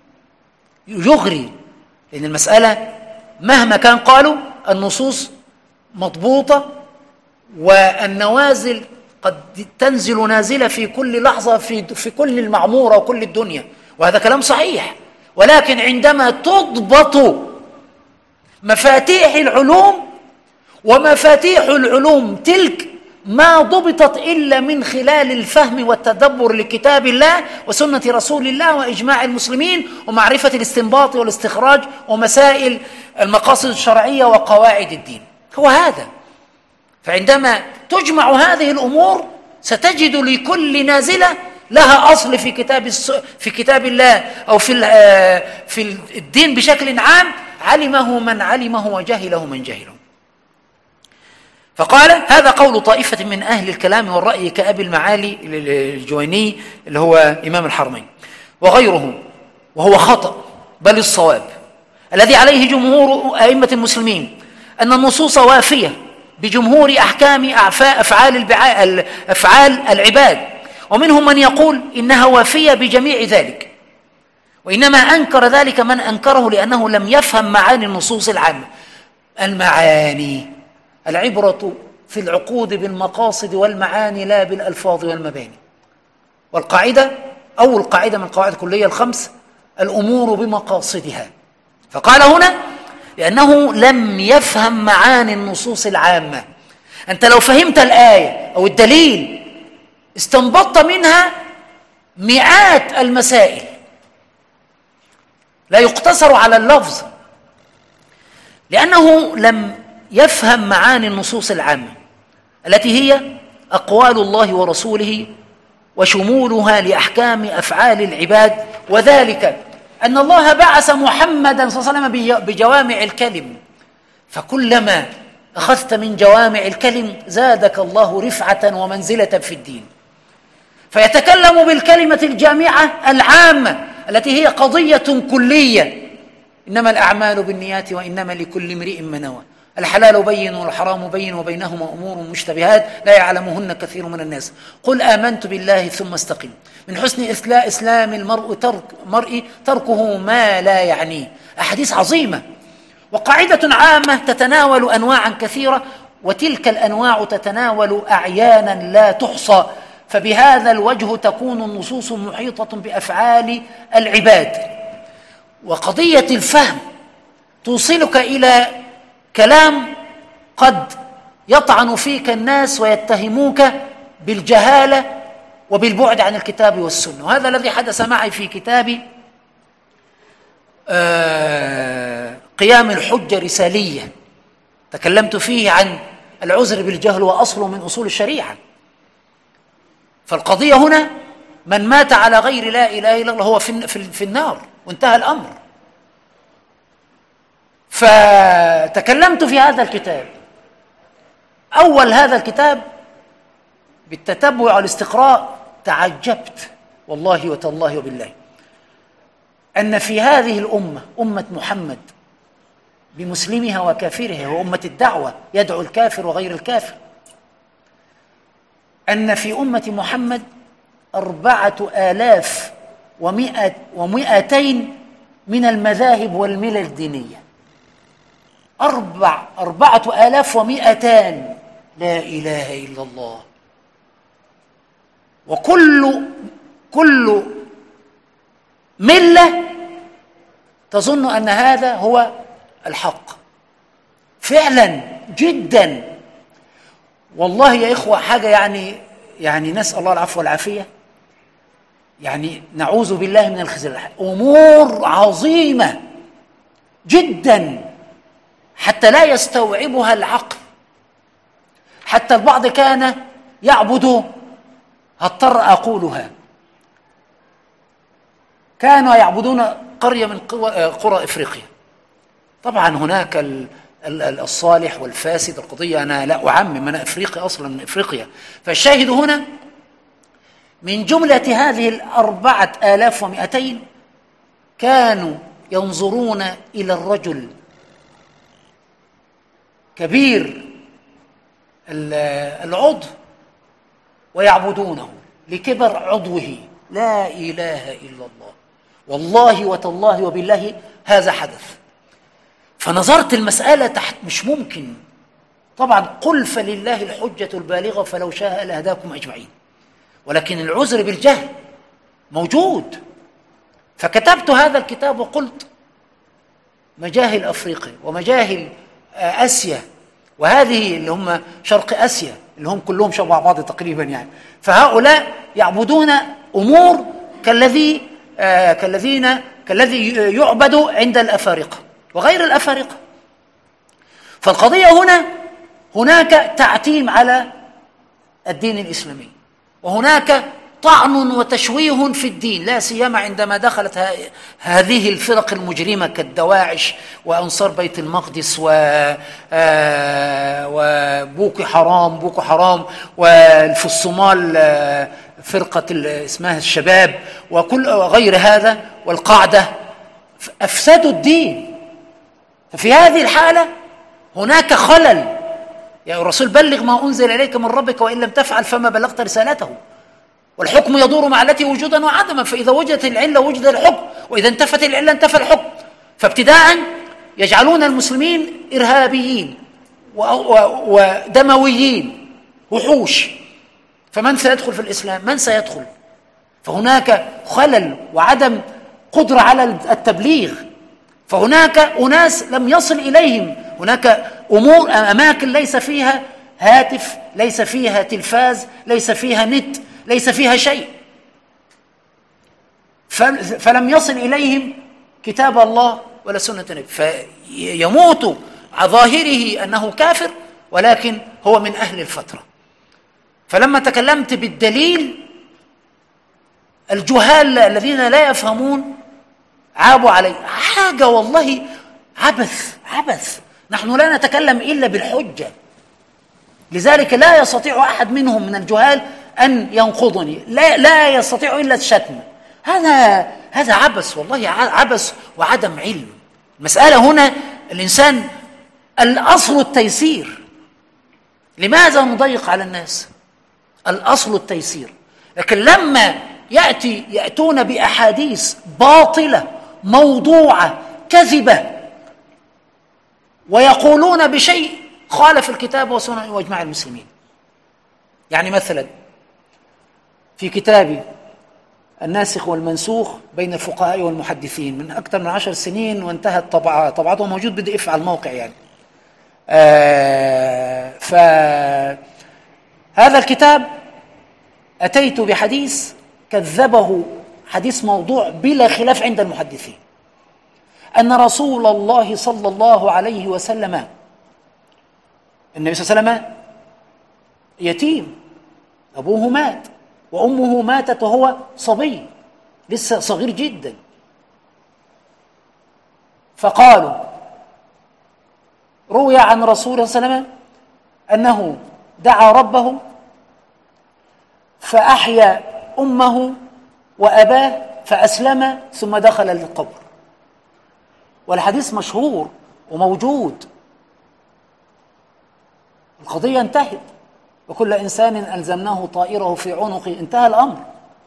لأن المسألة مهما كان قالوا النصوص مضبوطة، والنوازل قد تنزل نازلة في كل لحظة في كل المعمورة وكل الدنيا، وهذا كلام صحيح. ولكن عندما تضبط مفاتيح العلوم، ومفاتيح العلوم تلك ما ضبطت إلا من خلال الفهم والتدبر لكتاب الله وسنة رسول الله وإجماع المسلمين ومعرفة الاستنباط والاستخراج ومسائل المقاصد الشرعية وقواعد الدين، هو هذا. فعندما تجمع هذه الأمور ستجد لكل نازلة لها أصل في كتاب الله أو في الدين بشكل عام، علمه من علمه وجهله من جهله. فقال: هذا قول طائفة من أهل الكلام والرأي كأبي المعالي الجويني اللي هو إمام الحرمين وغيره، وهو خطأ بل الصواب الذي عليه جمهور أئمة المسلمين، أن النصوص وافية بجمهور أحكام أفعال العباد، ومنهم من يقول إنها وافية بجميع ذلك، وإنما أنكر ذلك من أنكره لأنه لم يفهم معاني النصوص العامة. المعاني، العبرة في العقود بالمقاصد والمعاني لا بالألفاظ والمباني. والقاعدة أول قاعدة من القواعد الكلية الخمس: الأمور بمقاصدها. فقال هنا لأنه لم يفهم معاني النصوص العامة. أنت لو فهمت الآية أو الدليل استنبطت منها مئات المسائل، لا يقتصر على اللفظ، لأنه لم يفهم معاني النصوص العامة التي هي أقوال الله ورسوله وشمولها لأحكام أفعال العباد، وذلك أن الله بعث محمدا صلى الله عليه وسلم بجوامع الكلم، فكلما أخذت من جوامع الكلم زادك الله رفعة ومنزلة في الدين. فيتكلم بالكلمة الجامعة العامة التي هي قضية كلية: إنما الأعمال بالنيات وإنما لكل امرئ ما نوى، الحلال بين والحرام بين وبينهما أمور مشتبهات لا يعلمهن كثير من الناس، قل آمنت بالله ثم استقم، من حسن إسلام المرء تركه ما لا يعنيه. أحاديث عظيمة، وقاعدة عامة تتناول أنواعا كثيرة، وتلك الأنواع تتناول أعيانا لا تحصى، فبهذا الوجه تكون النصوص محيطة بأفعال العباد. وقضية الفهم توصلك إلى كلام قد يطعن فيك الناس ويتهموك بالجهالة وبالبعد عن الكتاب والسنة، وهذا الذي حدث معي في كتابي قيام الحجة رسالية، تكلمت فيه عن العذر بالجهل وأصله من أصول الشريعة. فالقضية هنا من مات على غير لا إله إلا الله هو في النار، وانتهى الأمر. فتكلمت في هذا الكتاب، أول هذا الكتاب بالتتبع والاستقراء تعجبت والله وتالله وبالله أن في هذه الأمة، أمة محمد بمسلمها وكافرها وأمة الدعوة يدعو الكافر وغير الكافر، أن في أمة محمد 4200 من المذاهب والملل الدينية. 4200 لا إله إلا الله، وكل ملة تظن أن هذا هو الحق فعلا جدا. والله يا إخوة حاجة يعني نسأل الله العفو والعافية، يعني نعوذ بالله من الخزي، أمور عظيمة جدا حتى لا يستوعبها العقل. حتى البعض كان يعبد، هضطر أقولها، كانوا يعبدون قرية من قرى إفريقيا. طبعا هناك الصالح والفاسد، القضية أنا لا أعمم، أنا أفريقي أصلا من إفريقيا. فالشاهد هنا من جملة هذه 4200 كانوا ينظرون إلى الرجل كبير العضو ويعبدونه لكبر عضوه. لا إله إلا الله، والله وتالله وبالله هذا حدث. فنظرت المسألة تحت مش ممكن. طبعا قل فلله الحجة البالغة فلو شاء لهداكم أجمعين، ولكن العذر بالجهل موجود. فكتبت هذا الكتاب وقلت مجاهل أفريقيا ومجاهل آسيا، وهذه اللي هم شرق آسيا اللي هم كلهم شبه بعض تقريبا يعني، فهؤلاء يعبدون أمور كالذي يعبد عند الأفارقة وغير الأفارقة. فالقضية هناك تعتيم على الدين الإسلامي، وهناك طعن وتشويه في الدين، لا سيما عندما دخلت هذه الفرق المجرمة كالدواعش وأنصار بيت المقدس وبوكو حرام وفي الصومال فرقة اسمها الشباب وكل غير هذا والقاعدة، أفسدوا الدين. ففي هذه الحالة هناك خلل. يا الرسول بلغ ما أنزل إليك من ربك وإن لم تفعل فما بلغت رسالته، والحكم يدور مع التي وجودا وعدما، فإذا وجدت العلة وجد الحكم، وإذا انتفت العلة انتفى الحكم. فابتداء يجعلون المسلمين إرهابيين ودمويين وحوش، فمن سيدخل في الإسلام؟ من سيدخل؟ فهناك خلل وعدم قدرة على التبليغ. فهناك أناس لم يصل إليهم، هناك أماكن ليس فيها هاتف، ليس فيها تلفاز، ليس فيها نت، ليس فيها شيء، فلم يصل إليهم كتاب الله ولا سنة النبي، فيموت على ظاهره أنه كافر ولكن هو من أهل الفترة. فلما تكلمت بالدليل الجهال الذين لا يفهمون عابوا علي. حاجة والله عبث. نحن لا نتكلم إلا بالحجة، لذلك لا يستطيع أحد منهم من الجهال أن ينقضني، لا يستطيع إلا الشتم. هذا عبث، والله عبث وعدم علم. المسألة هنا الإنسان الأصل التيسير. لماذا نضيق على الناس؟ الأصل التيسير. لكن لما يأتون بأحاديث باطلة موضوعة كذبة ويقولون بشيء خالف الكتاب والسنة وإجماع المسلمين. يعني مثلا في كتابي الناسخ والمنسوخ بين الفقهاء والمحدثين من أكثر من 10 سنين، وانتهت طبعته موجود PDF على الموقع يعني. فهذا الكتاب أتيت بحديث كذبه، حديث موضوع بلا خلاف عند المحدثين، أن رسول الله صلى الله عليه وسلم، النبي صلى الله عليه وسلم يتيم، أبوه مات وأمه ماتت وهو صبي لسه صغير جدا، فقالوا روي عن رسول الله صلى الله عليه وسلم أنه دعا ربه فأحيا أمه وأباه فأسلم ثم دخل للقبر. والحديث مشهور وموجود. القضية انتهت، وكل إنسان ألزمناه طائره في عنقه، انتهى الأمر.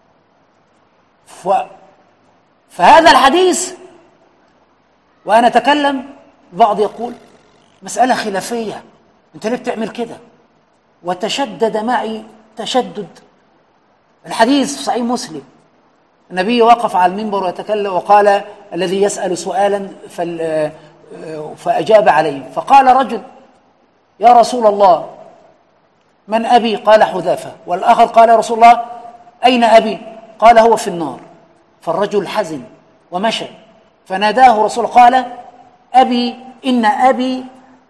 فهذا الحديث وأنا أتكلم، بعض يقول مسألة خلافية، أنت ليه بتعمل كده؟ وتشدد معي تشدد. الحديث في صحيح مسلم، النبي وقف على المنبر ويتكلم وقال الذي يسأل سؤالا فأجاب عليه، فقال رجل يا رسول الله من أبي؟ قال حذافة. والآخر قال يا رسول الله أين أبي؟ قال هو في النار. فالرجل حزن ومشى، فناداه رسول قال أبي إن أبي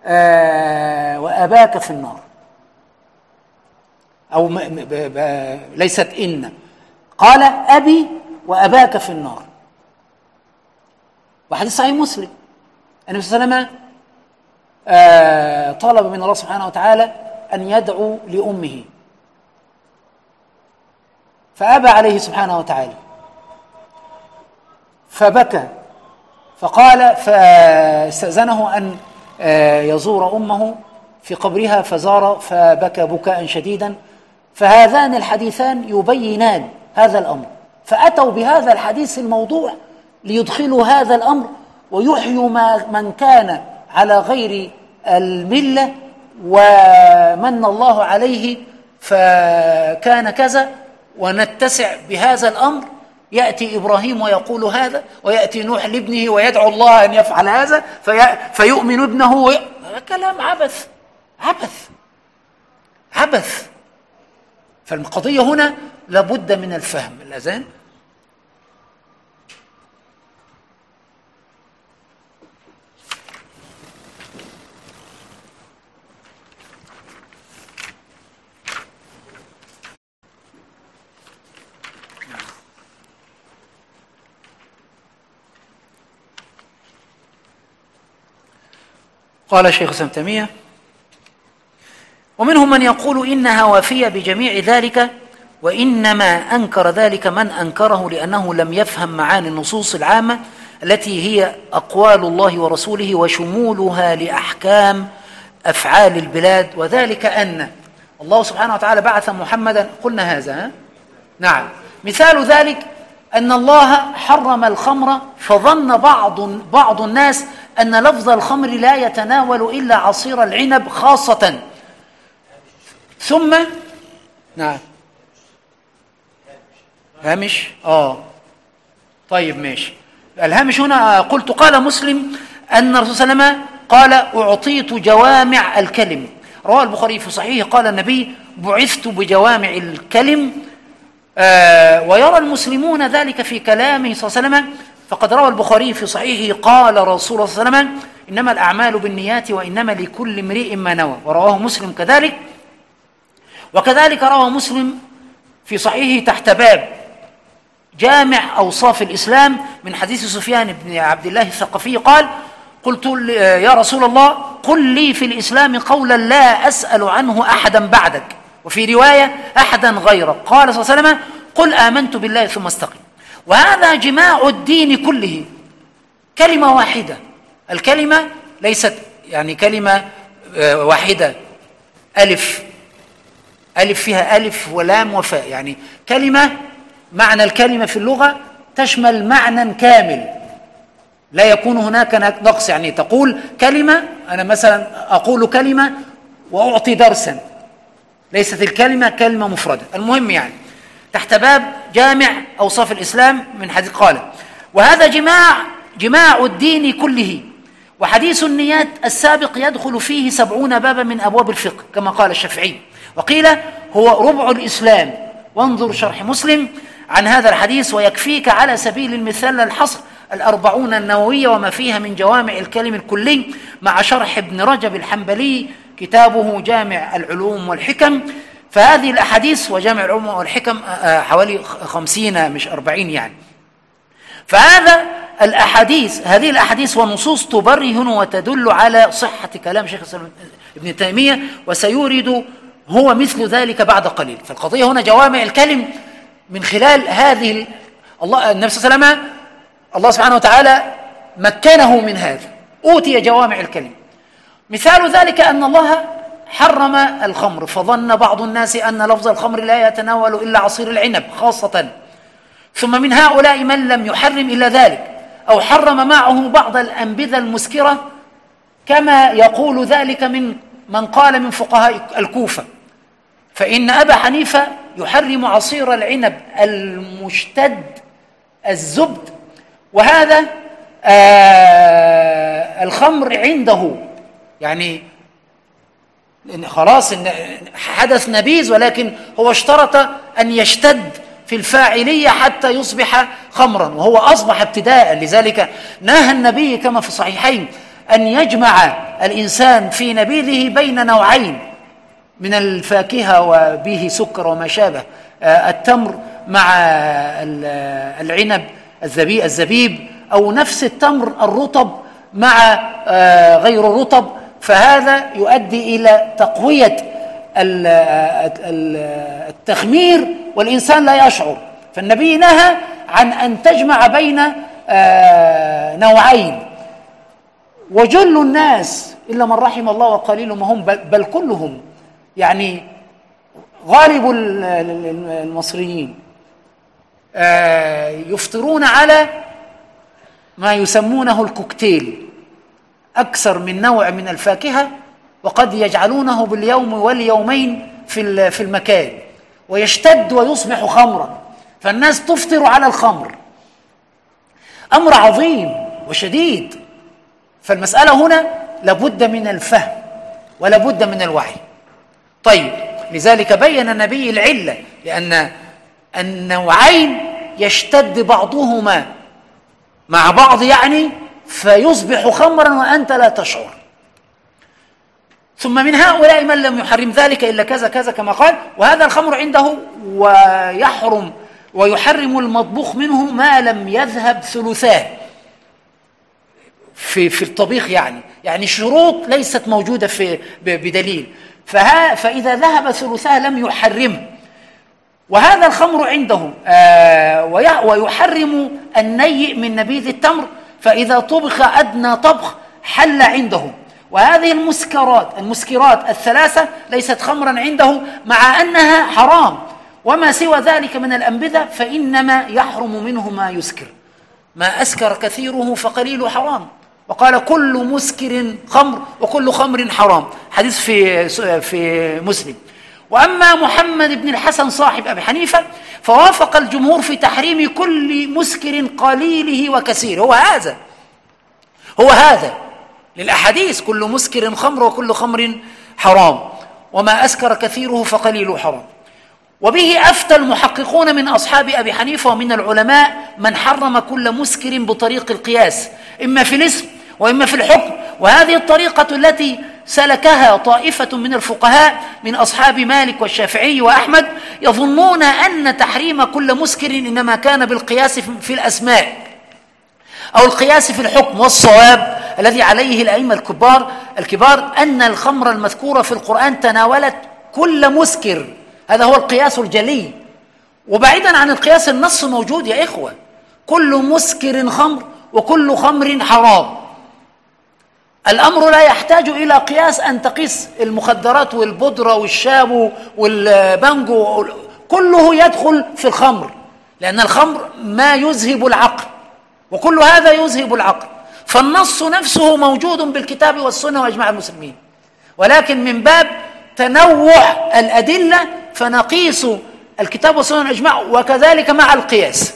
وأباك في النار، أو ليست إن، قال أبي وأباك في النار. وحديث صحيح مسلم النبي صلى الله عليه وسلم طلب من الله سبحانه وتعالى أن يدعو لأمه، فأبى عليه سبحانه وتعالى، فبكى، فقال فاستأذنه أن يزور أمه في قبرها، فزار فبكى بكاء شديدا. فهذان الحديثان يبينان هذا الأمر، فأتوا بهذا الحديث الموضوع ليدخلوا هذا الأمر ويحيوا من كان على غير الملة ومن الله عليه فكان كذا، ونتسع بهذا الأمر. يأتي إبراهيم ويقول هذا، ويأتي نوح لابنه ويدعو الله أن يفعل هذا فيؤمن ابنه كلام عبث عبث عبث. فالقضية هنا لابد من الفهم. الأذان. قال شيخ الإسلام ابن تيمية: ومنهم من يقول إنها وافية بجميع ذلك، وإنما أنكر ذلك من أنكره لأنه لم يفهم معاني النصوص العامة التي هي أقوال الله ورسوله وشمولها لأحكام أفعال البلاد، وذلك أن الله سبحانه وتعالى بعث محمدا. قلنا هذا نعم. مثال ذلك أن الله حرم الخمر، فظن بعض الناس أن لفظ الخمر لا يتناول إلا عصير العنب خاصة. ثم نعم هامش طيب ماشي. الهامش هنا قلت: قال مسلم أن الرسول صلى الله عليه وسلم قال: أعطيت جوامع الكلم. رواه البخاري في صحيحه قال النبي: بعثت بجوامع الكلم. ويرى المسلمون ذلك في كلامه صلى الله عليه وسلم، فقد روى البخاري في صحيحه قال رسول الله صلى الله عليه وسلم: إنما الأعمال بالنيات وإنما لكل امرئ ما نوى. ورواه مسلم كذلك. وكذلك روى مسلم في صحيحه تحت باب جامع أوصاف الإسلام من حديث سفيان بن عبد الله الثقفي قال: قلت يا رسول الله قل لي في الإسلام قولا لا أسأل عنه أحدا بعدك، وفي رواية أحدا غيرك. قال صلى الله عليه وسلم: قل آمنت بالله ثم استقم. وهذا جماع الدين كله، كلمة واحدة. الكلمة ليست يعني كلمة واحدة ألف فيها ألف ولام وفاء، يعني كلمة معنى الكلمة في اللغة تشمل معنى كامل، لا يكون هناك نقص. يعني تقول كلمة، أنا مثلا أقول كلمة وأعطي درسا، ليست الكلمة كلمة مفردة. المهم يعني تحت باب جامع أوصاف الإسلام من حديث قال: وهذا جماع الدين كله. وحديث النيات السابق يدخل فيه 70 بابا من أبواب الفقه كما قال الشافعي، وقيل هو ربع الإسلام. وانظر شرح مسلم عن هذا الحديث، ويكفيك على سبيل المثال الحصر 40 النووية وما فيها من جوامع الكلم الكلي، مع شرح ابن رجب الحنبلي كتابه جامع العلوم والحكم. فهذه الأحاديث وجامع العلوم والحكم حوالي 50 مش 40 يعني. فهذا هذه الأحاديث والنصوص تبرهن وتدل على صحة كلام شيخ الإسلام ابن تيمية، وسيورد هو مثل ذلك بعد قليل. فالقضية هنا جوامع الكلم من خلال هذه النبي صلى الله عليه وسلم الله سبحانه وتعالى مكنه من هذا، أوتي جوامع الكلم. مثال ذلك أن الله حرم الخمر، فظن بعض الناس أن لفظ الخمر لا يتناول إلا عصير العنب خاصة. ثم من هؤلاء من لم يحرم إلا ذلك، أو حرم معه بعض الأنبذة المسكرة، كما يقول ذلك من قال من فقهاء الكوفة. فإن أبا حنيفة يحرم عصير العنب المشتد الزبد، وهذا الخمر عنده يعني خلاص إن حدث نبيذ، ولكن هو اشترط أن يشتد في الفاعلية حتى يصبح خمرا، وهو أصبح ابتداء. لذلك نهى النبي كما في الصحيحين أن يجمع الإنسان في نبيذه بين نوعين من الفاكهة وبه سكر وما شابه، التمر مع العنب الزبيب، أو نفس التمر الرطب مع غير الرطب. فهذا يؤدي إلى تقوية التخمير والإنسان لا يشعر. فالنبي نهى عن أن تجمع بين نوعين. وجل الناس إلا من رحم الله وقليل ما هم، بل كلهم، يعني غالب المصريين يفطرون على ما يسمونه الكوكتيل، أكثر من نوع من الفاكهة، وقد يجعلونه باليوم واليومين في المكان، ويشتد ويصبح خمرا، فالناس تفطر على الخمر. أمر عظيم وشديد. فالمسألة هنا لابد من الفهم ولابد من الوعي. طيب، لذلك بين النبي العلة، لأن النوعين يشتد بعضهما مع بعض، يعني فيصبح خمرا وأنت لا تشعر. ثم من هؤلاء من لم يحرم ذلك إلا كذا كذا كما قال، وهذا الخمر عنده ويحرم المطبوخ منه ما لم يذهب ثلثاه في الطبيخ، يعني شروط ليست موجودة بدليل، فإذا ذهب ثلثاه لم يحرمه. وهذا الخمر عنده ويحرم النيء من نبيذ التمر، فإذا طبخ أدنى طبخ حل عنده. وهذه المسكرات الثلاثة ليست خمرا عنده، مع أنها حرام. وما سوى ذلك من الأنبذة فإنما يحرم منه ما يسكر. ما أسكر كثيره فقليل حرام. وقال كل مسكر خمر وكل خمر حرام، حديث في مسلم. وأما محمد بن الحسن صاحب أبي حنيفة فوافق الجمهور في تحريم كل مسكر قليله وكثيره. هو هذا للأحاديث: كل مسكر خمر وكل خمر حرام، وما أسكر كثيره فقليله حرام. وبه أفتى المحققون من أصحاب أبي حنيفة ومن العلماء من حرم كل مسكر بطريق القياس، إما في الاسم وإما في الحكم. وهذه الطريقة التي سلكها طائفة من الفقهاء من أصحاب مالك والشافعي وأحمد، يظنون أن تحريم كل مسكر إنما كان بالقياس في الأسماء أو القياس في الحكم. والصواب الذي عليه الأئمة الكبار أن الخمر المذكورة في القرآن تناولت كل مسكر، هذا هو القياس الجلي. وبعيدا عن القياس النص موجود يا إخوة: كل مسكر خمر وكل خمر حرام. الأمر لا يحتاج إلى قياس، أن تقيس المخدرات والبودرة والشاب والبانجو، كله يدخل في الخمر، لأن الخمر ما يذهب العقل، وكل هذا يذهب العقل. فالنص نفسه موجود بالكتاب والسنة وإجماع المسلمين، ولكن من باب تنوع الأدلة فنقيس الكتاب والسنة والإجماع، وكذلك مع القياس.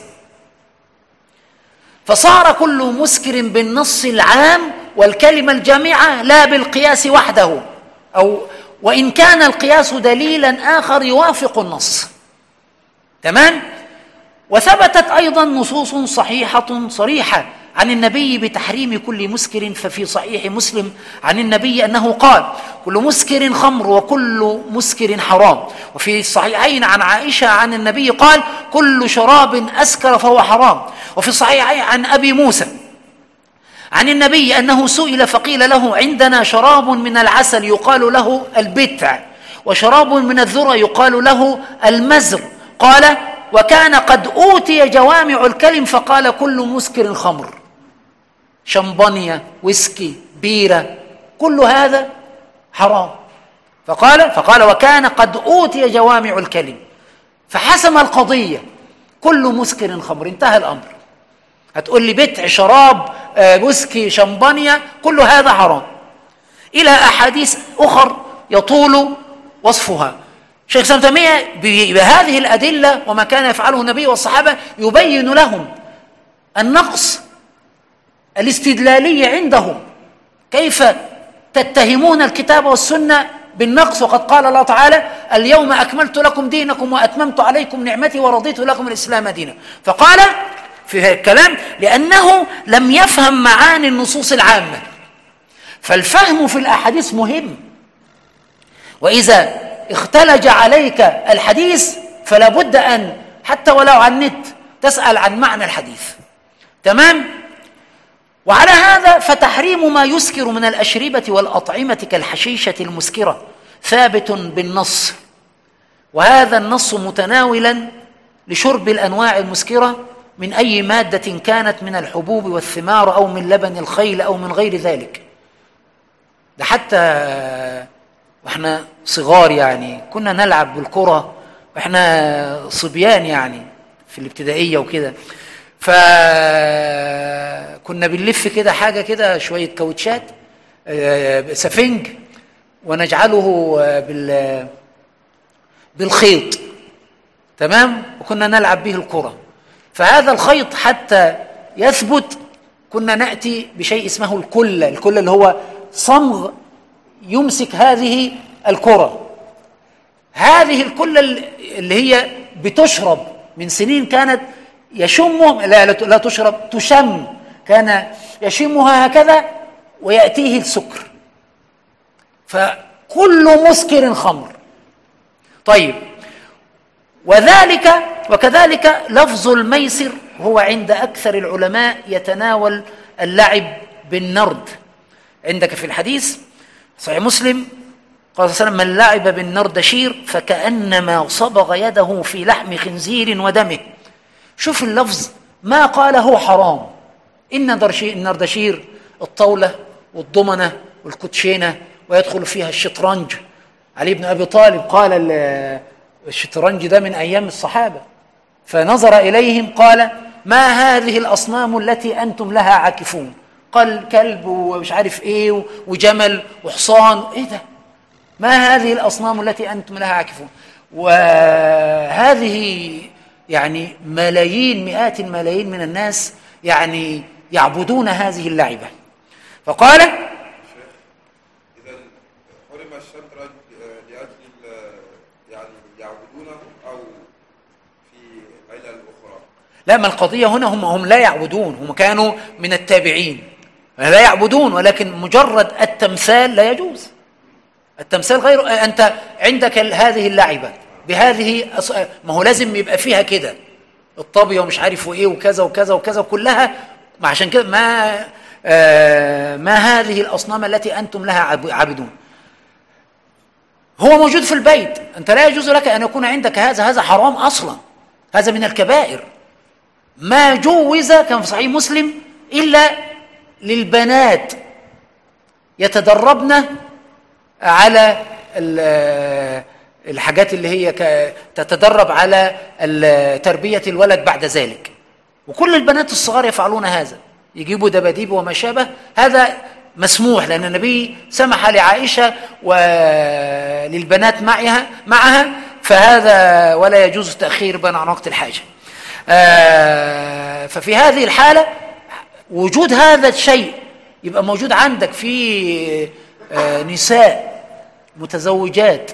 فصار كل مسكر بالنص العام والكلمة الجامعة، لا بالقياس وحده، وإن كان القياس دليلا آخر يوافق النص. تمام؟ وثبتت أيضا نصوص صريحة عن النبي بتحريم كل مسكر. ففي صحيح مسلم عن النبي أنه قال: كل مسكر خمر وكل مسكر حرام. وفي الصحيحين عن عائشة عن النبي قال: كل شراب أسكر فهو حرام. وفي الصحيحين عن أبي موسى عن النبي أنه سئل فقيل له: عندنا شراب من العسل يقال له البتع، وشراب من الذرة يقال له المزر. قال: وكان قد أوتي جوامع الكلم فقال: كل مسكر خمر، شمبانيا، ويسكي، بيرة، كل هذا حرام. فقال وكان قد أوتي جوامع الكلم، فحسم القضية: كل مسكر خمر، انتهى الأمر. هتقول لي بتع، شراب، ويسكي، شمبانيا، كل هذا حرام، إلى أحاديث أخر يطول وصفها. شيخ الإسلام ابن تيمية بهذه الأدلة وما كان يفعله النبي والصحابة يبين لهم النقص الاستدلالي عندهم. كيف تتهمون الكتاب والسنة بالنقص وقد قال الله تعالى: اليوم أكملت لكم دينكم وأتممت عليكم نعمتي ورضيت لكم الإسلام دينا. فقال في الكلام لأنه لم يفهم معاني النصوص العامة. فالفهم في الأحاديث مهم، وإذا اختلج عليك الحديث فلا بد أن حتى ولو عن النت تسأل عن معنى الحديث. تمام؟ وعلى هذا فتحريم ما يسكر من الأشربة والأطعمة كالحشيشة المسكرة ثابت بالنص، وهذا النص متناولا لشرب الأنواع المسكرة من أي مادة كانت من الحبوب والثمار أو من لبن الخيل أو من غير ذلك. ده حتى وإحنا صغار يعني كنا نلعب بالكرة وإحنا صبيان يعني في الابتدائية وكده، فكنا بنلف كده حاجة كده شوية كاوتشات سفنج ونجعله بالخيط، تمام، وكنا نلعب به الكرة. فهذا الخيط حتى يثبت كنا نأتي بشيء اسمه الكلة اللي هو صمغ يمسك هذه الكرة. هذه الكلة اللي هي بتشرب من سنين كانت يشمه، لا تشرب، تشم، كان يشمها هكذا ويأتيه السكر، فكل مسكر خمر. طيب، وكذلك لفظ الميسر هو عند أكثر العلماء يتناول اللعب بالنرد. عندك في الحديث صحيح مسلم قال صلى الله عليه وسلم: من لعب بالنردشير فكأنما صبغ يده في لحم خنزير ودمه. شوف اللفظ، ما قاله حرام. النردشير الطاولة والضمنة والكوتشينة، ويدخل فيها الشطرنج. علي بن أبي طالب قال الشطرنج ده من أيام الصحابة، فنظر إليهم قال: ما هذه الأصنام التي أنتم لها عاكفون؟ قال: كلب ومش عارف إيه وجمل وحصان. إيه ده؟ ما هذه الأصنام التي أنتم لها عاكفون؟ وهذه يعني ملايين، مئات الملايين من الناس يعني يعبدون هذه اللعبة. فقال: إذا حرم الشطرنج لأجل يعني يعبدونه أو في علل أخرى؟ لا، ما القضية هنا هم لا يعبدون، هم كانوا من التابعين لا يعبدون، ولكن مجرد التمثال لا يجوز. التمثال غير، أنت عندك هذه اللعبة بهذه، ما هو لازم يبقى فيها كده الطابية ومش عارف ايه وكذا وكذا وكذا كلها. عشان كده ما هذه الأصنام التي أنتم لها عابدون. هو موجود في البيت، أنت لا يجوز لك أن يكون عندك هذا حرام أصلا، هذا من الكبائر. ما جوز كان في صحيح مسلم إلا للبنات يتدربن على الحاجات اللي هي تتدرب على تربية الولد بعد ذلك، وكل البنات الصغار يفعلون هذا، يجيبوا دباديب وما شابه. هذا مسموح لأن النبي سمح لعائشة وللبنات معها، فهذا ولا يجوز تأخير بين عن وقت الحاجة. ففي هذه الحالة وجود هذا الشيء يبقى موجود عندك في نساء متزوجات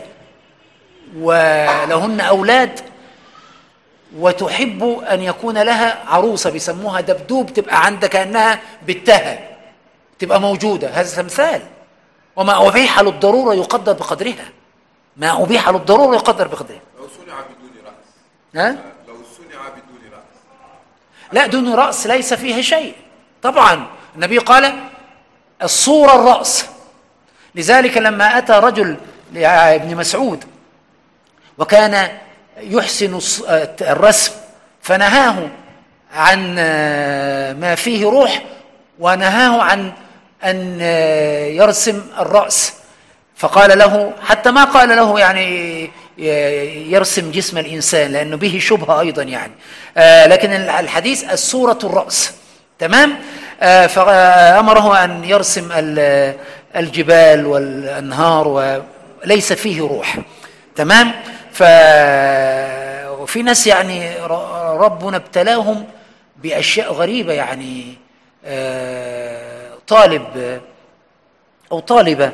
ولهن أولاد وتحب أن يكون لها عروسة بيسموها دبدوب، تبقى عندك كأنها بنتها، تبقى موجودة. هذا تمثال. وما أبيح للضرورة يقدر بقدرها، ما أبيح للضرورة يقدر بقدرها. لو صنع بدون رأس، لو صنع بدون رأس، لا، دون رأس ليس فيها شيء طبعا. النبي قال: الصورة الرأس. لذلك لما أتى رجل لابن مسعود وكان يحسن الرسم فنهاه عن ما فيه روح، ونهاه عن أن يرسم الرأس، فقال له، حتى ما قال له يعني يرسم جسم الإنسان لأنه به شبهة أيضا يعني، لكن الحديث الصورة الرأس، تمام. فأمره أن يرسم الجبال والأنهار وليس فيه روح، تمام. وفي ناس يعني ربنا ابتلاهم بأشياء غريبة، يعني طالب أو طالبة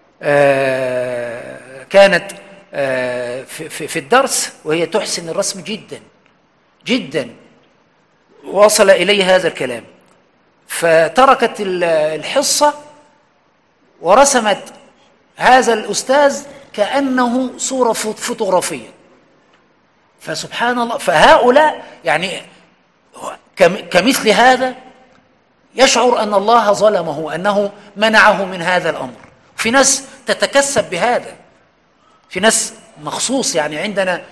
كانت في الدرس وهي تحسن الرسم جدا جدا، وصل إلي هذا الكلام، فتركت الحصة ورسمت هذا الأستاذ كأنه صورة فوتوغرافية. فسبحان الله، فهؤلاء يعني كمثل هذا يشعر أن الله ظلمه، أنه منعه من هذا الأمر. في ناس تتكسب بهذا، في ناس مخصوص، يعني عندنا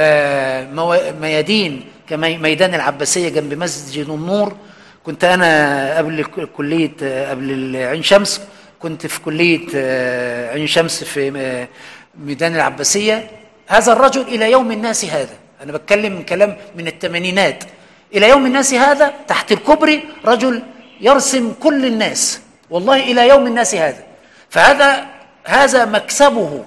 ميادين كميدان العباسية جنب مسجد النور. كنت أنا قبل كلية قبل عين شمس كنت في كلية عين شمس في ميدان العباسية. هذا الرجل إلى يوم الناس هذا، أنا بتكلم كلام من الثمانينات، إلى يوم الناس هذا تحت الكوبري رجل يرسم كل الناس، والله إلى يوم الناس هذا. فهذا مكسبه.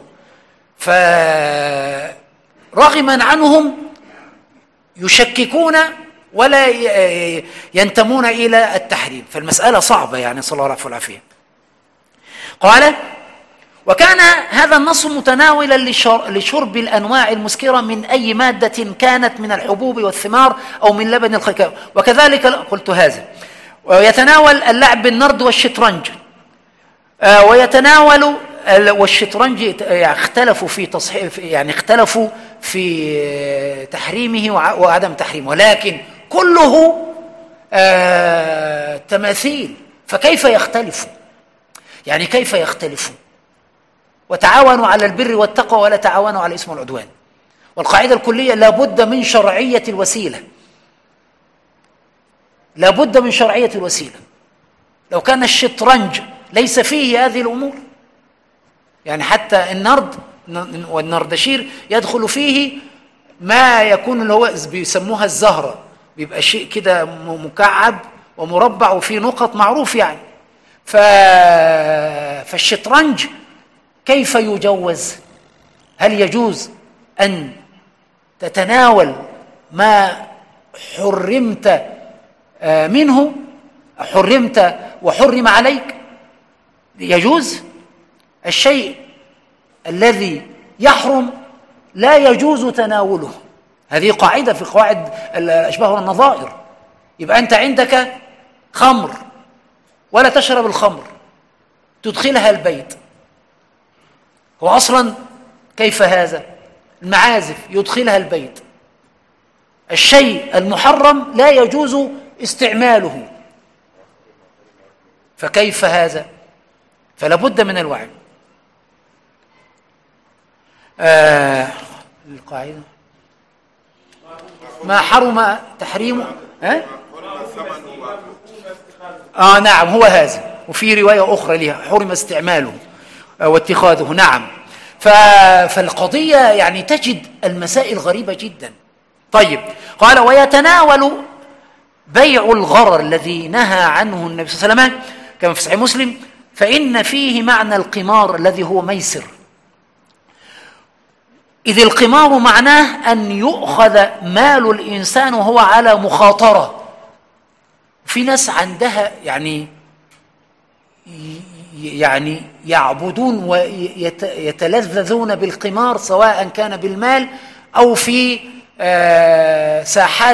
فرغما عنهم يشككون ولا ينتمون إلى التحريم، فالمسألة صعبة يعني، صلى الله عليه وسلم. قال: وكان هذا النص متناولا لشرب الأنواع المسكرة من أي مادة كانت من الحبوب والثمار أو من لبن الخكاء، وكذلك قلت هذا. ويتناول اللعب بالنرد والشطرنج، ويتناول والشطرنج اختلفوا في تصحيح، يعني اختلفوا في تحريمه وعدم تحريمه، ولكن كله تماثيل، فكيف يختلفوا؟ يعني كيف يختلفوا؟ وتعاونوا على البر والتقوى ولا تعاونوا على الإثم والعدوان. والقاعدة الكلية: لابد من شرعية الوسيلة، لابد من شرعية الوسيلة. لو كان الشطرنج ليس فيه هذه الأمور، يعني حتى النرد والنردشير يدخل فيه ما يكون اللي هو بيسموها الزهرة، بيبقى شيء كده مكعب ومربع وفيه نقط معروف يعني. فالشطرنج كيف يجوز؟ هل يجوز أن تتناول ما حرمت منه، حرمت وحرم عليك؟ يجوز. الشيء الذي يحرم لا يجوز تناوله، هذه قاعدة في قواعد الأشباه والنظائر. يبقى أنت عندك خمر ولا تشرب الخمر، تدخلها البيت، هو أصلا كيف هذا؟ المعازف يدخلها البيت، الشيء المحرم لا يجوز استعماله، فكيف هذا؟ فلا بد من الوعي. القاعدة ما حرم تحريمه نعم هو هذا، وفي رواية أخرى لها حرم استعماله واتخاذه. نعم. فالقضية يعني تجد المسائل غريبة جدا. طيب، قال: ويتناول بيع الغرر الذي نهى عنه النبي صلى الله عليه وسلم كما في صحيح مسلم، فإن فيه معنى القمار الذي هو ميسر، إذ القمار معناه أن يؤخذ مال الإنسان وهو على مخاطرة. في ناس عندها يعني يعبدون ويتلذذون بالقمار، سواء كان بالمال أو في ساحات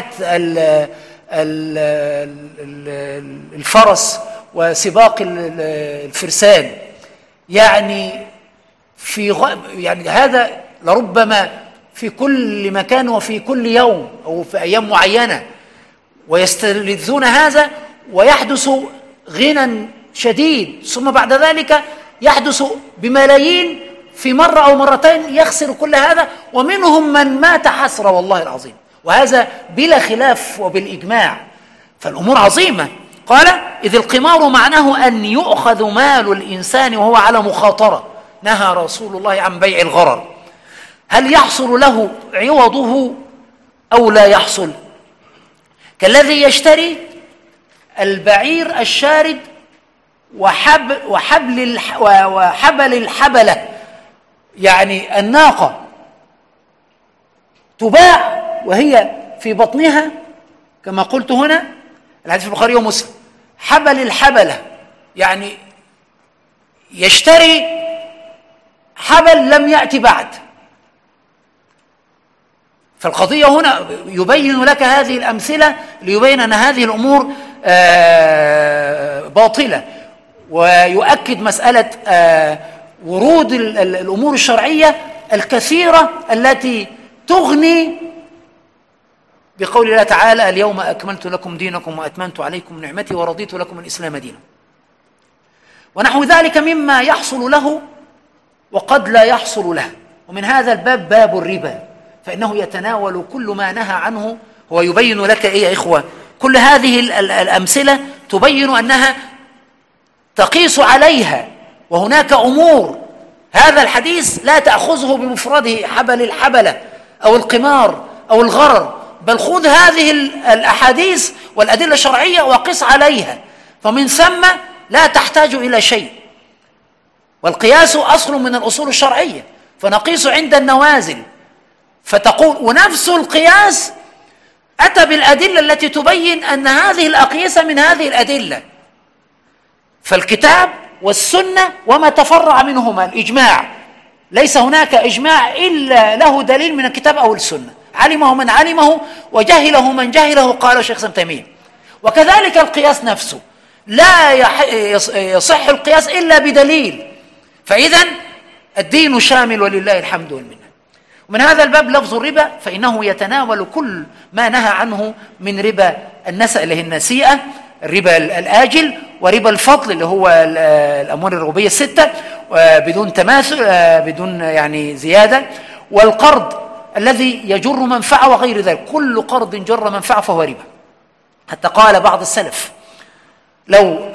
الفرس وسباق الفرسان، يعني يعني هذا لربما في كل مكان وفي كل يوم أو في أيام معينة، ويستلذون هذا ويحدث غنى شديد، ثم بعد ذلك يحدث بملايين في مرة أو مرتين يخسر كل هذا، ومنهم من مات حسرة والله العظيم، وهذا بلا خلاف وبالإجماع. فالأمور عظيمة. قال: إذ القمار معناه أن يؤخذ مال الإنسان وهو على مخاطرة، نهى رسول الله عن بيع الغرر. هل يحصل له عوضه أو لا يحصل؟ كالذي يشتري البعير الشارد وحبل الحبلة، يعني الناقة تباع وهي في بطنها كما قلت هنا، الحديث في البخاري ومسلم، حبل الحبلة، يعني يشتري حبل لم يأتي بعد. فالقضية هنا يبين لك هذه الأمثلة ليبين أن هذه الأمور باطلة، ويؤكد مسألة ورود الأمور الشرعية الكثيرة التي تغني بقول الله تعالى: اليوم أكملت لكم دينكم وأتممت عليكم نعمتي ورضيت لكم الإسلام دينا، ونحو ذلك مما يحصل له وقد لا يحصل له. ومن هذا الباب باب الربا، فإنه يتناول كل ما نهى عنه. هو يبين لك إيه يا إخوة؟ كل هذه الأمثلة تبين أنها تقيس عليها، وهناك أمور هذا الحديث لا تأخذه بمفرده حبل الحبلة أو القمار أو الغرر، بل خذ هذه الأحاديث والأدلة الشرعية وقس عليها، فمن ثم لا تحتاج إلى شيء. والقياس أصل من الأصول الشرعية، فنقيس عند النوازل. فتقول ونفس القياس أتى بالأدلة التي تبين أن هذه الأقيسة من هذه الأدلة. فالكتاب والسنة وما تفرع منهما الإجماع، ليس هناك إجماع إلا له دليل من الكتاب أو السنة، علمه من علمه وجهله من جهله، قال الشيخ ابن تيمية. وكذلك القياس نفسه لا يصح القياس إلا بدليل، فإذا الدين شامل ولله الحمد والمنة. ومن هذا الباب لفظ الربا، فإنه يتناول كل ما نهى عنه من ربا النسأ اللي هي النسيئة، الربا الآجل، وربا الفضل اللي هو الأموال الربوية الستة بدون تماثل، بدون يعني زيادة، والقرض الذي يجر منفعة وغير ذلك. كل قرض جر منفعة فهو ربا. حتى قال بعض السلف: لو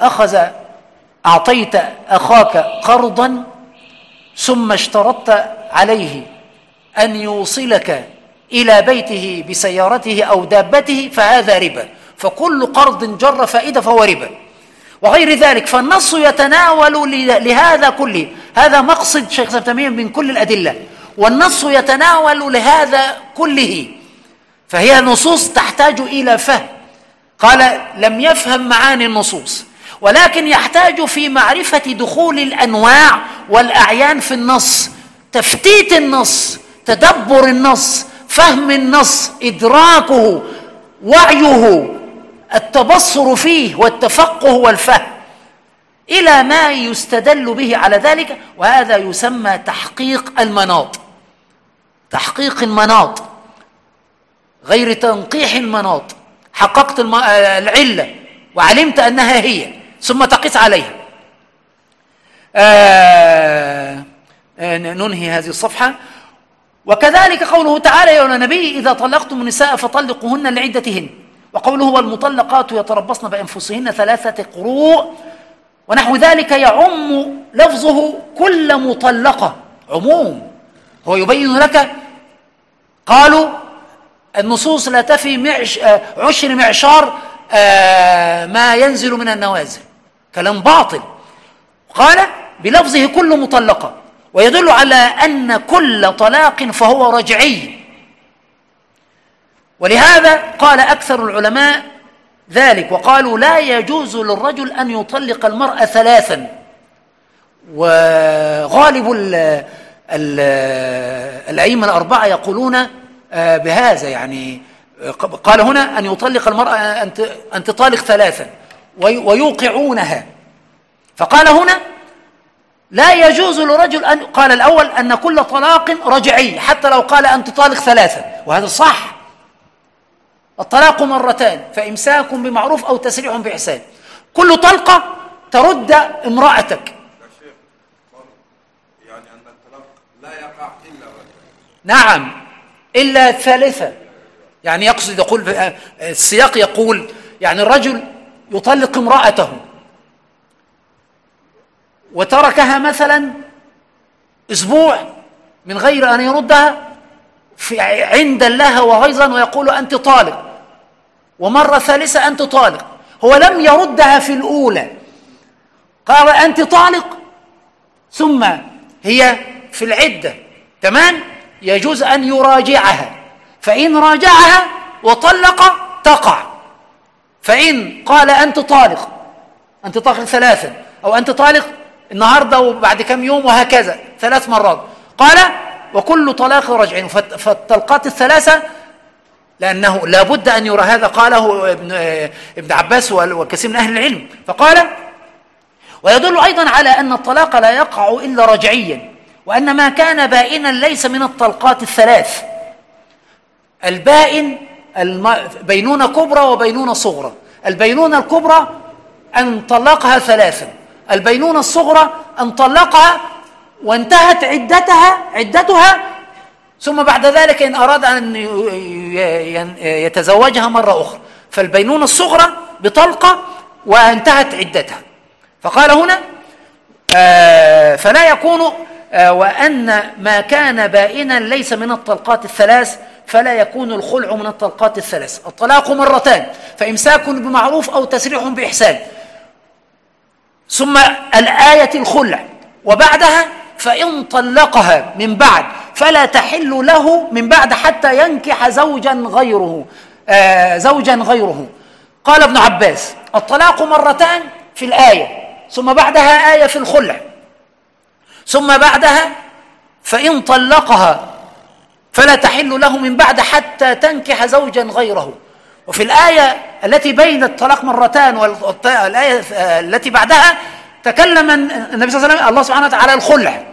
أعطيت أخاك قرضا ثم اشترطت عليه أن يوصلك إلى بيته بسيارته أو دابته فهذا ربا. فكل قرض جر فائدة فهو ربا وغير ذلك. فالنص يتناول لهذا كله، هذا مقصد شيخ ابن تيمية من كل الأدلة، والنص يتناول لهذا كله، فهي نصوص تحتاج إلى فهم. قال: لم يفهم معاني النصوص، ولكن يحتاج في معرفة دخول الأنواع والأعيان في النص، تفتيت النص، تدبر النص، فهم النص، إدراكه، وعيه، التبصر فيه والتفقه والفهم إلى ما يستدل به على ذلك. وهذا يسمى تحقيق المناط، تحقيق المناط غير تنقيح المناط. حققت العلة وعلمت أنها هي، ثم تقيس عليها. ننهي هذه الصفحة. وكذلك قوله تعالى: يا النبي إذا طلقتم النساء فطلقوهن لعدتهن، وقوله: والمطلقات يتربصن بأنفسهن 3 قروء، ونحو ذلك يعم لفظه كل مطلقة عموم. هو يبين لك، قالوا النصوص لا تفي عشر معشار ما ينزل من النوازل، كلام باطل. قال بلفظه كل مطلقة، ويدل على أن كل طلاق فهو رجعي. ولهذا قال أكثر العلماء ذلك، وقالوا: لا يجوز للرجل أن يطلق المرأة 3، وغالب الأئمة الأربعة يقولون بهذا. يعني قال هنا أن يطلق المرأة أن تطالق 3 ويوقعونها. فقال هنا لا يجوز لرجل أن، قال الأول أن كل طلاق رجعي حتى لو قال أن تطالق 3، وهذا صح. الطلاق 2 مرتان، فإمساك بمعروف أو تسريح بإحسان. كل طلقة ترد امرأتك. يا شيخ، يعني أن الطلاق لا يقع إلا نعم، إلا الثالثة. يعني يقصد، يقول السياق يقول يعني الرجل يطلق امرأته وتركها مثلا أسبوع من غير أن يردها عند الله وغيظا، ويقول أنت طالق، ومرة ثالثة أنت طالق. هو لم يردها في الأولى، قال أنت طالق، ثم هي في العدة تمام، يجوز أن يراجعها، فإن راجعها وطلق تقع. فإن قال أنت طالق، أنت طالق 3، أو أنت طالق النهاردة وبعد كم يوم، وهكذا 3 مرات، قال وكل طلاق رجع. فالطلقات 3 لأنه لا بد أن يرى، هذا قاله ابن عباس وكثير من أهل العلم. فقال: ويدل أيضا على أن الطلاق لا يقع إلا رجعيا، وأن ما كان بائنا ليس من الطلقات 3. البائن بينونة كبرى وبينونة صغرى. البينونة الكبرى أن طلقها 3، البينونة الصغرى أن طلقها وانتهت عدتها ثم بعد ذلك إن أراد أن يتزوجها مرة أخرى، فالبينونة الصغرى بطلقة وانتهت عدتها. فقال هنا فلا يكون وأن ما كان بائنا ليس من الطلقات الثلاث فلا يكون الخلع من الطلقات الثلاث. الطلاق مرتان، فإمساك بمعروف أو تسريح بإحسان، ثم الآية الخلع، وبعدها فإن طلقها من بعد فلا تحل له من بعد حتى ينكح زوجا غيره. قال ابن عباس: الطلاق مرتان في الآية، ثم بعدها آية في الخلع، ثم بعدها فإن طلقها فلا تحل له من بعد حتى تنكح زوجا غيره. وفي الآية التي بين الطلاق مرتان والآية التي بعدها تكلم النبي صلى الله عليه وسلم الله سبحانه وتعالى الخلع،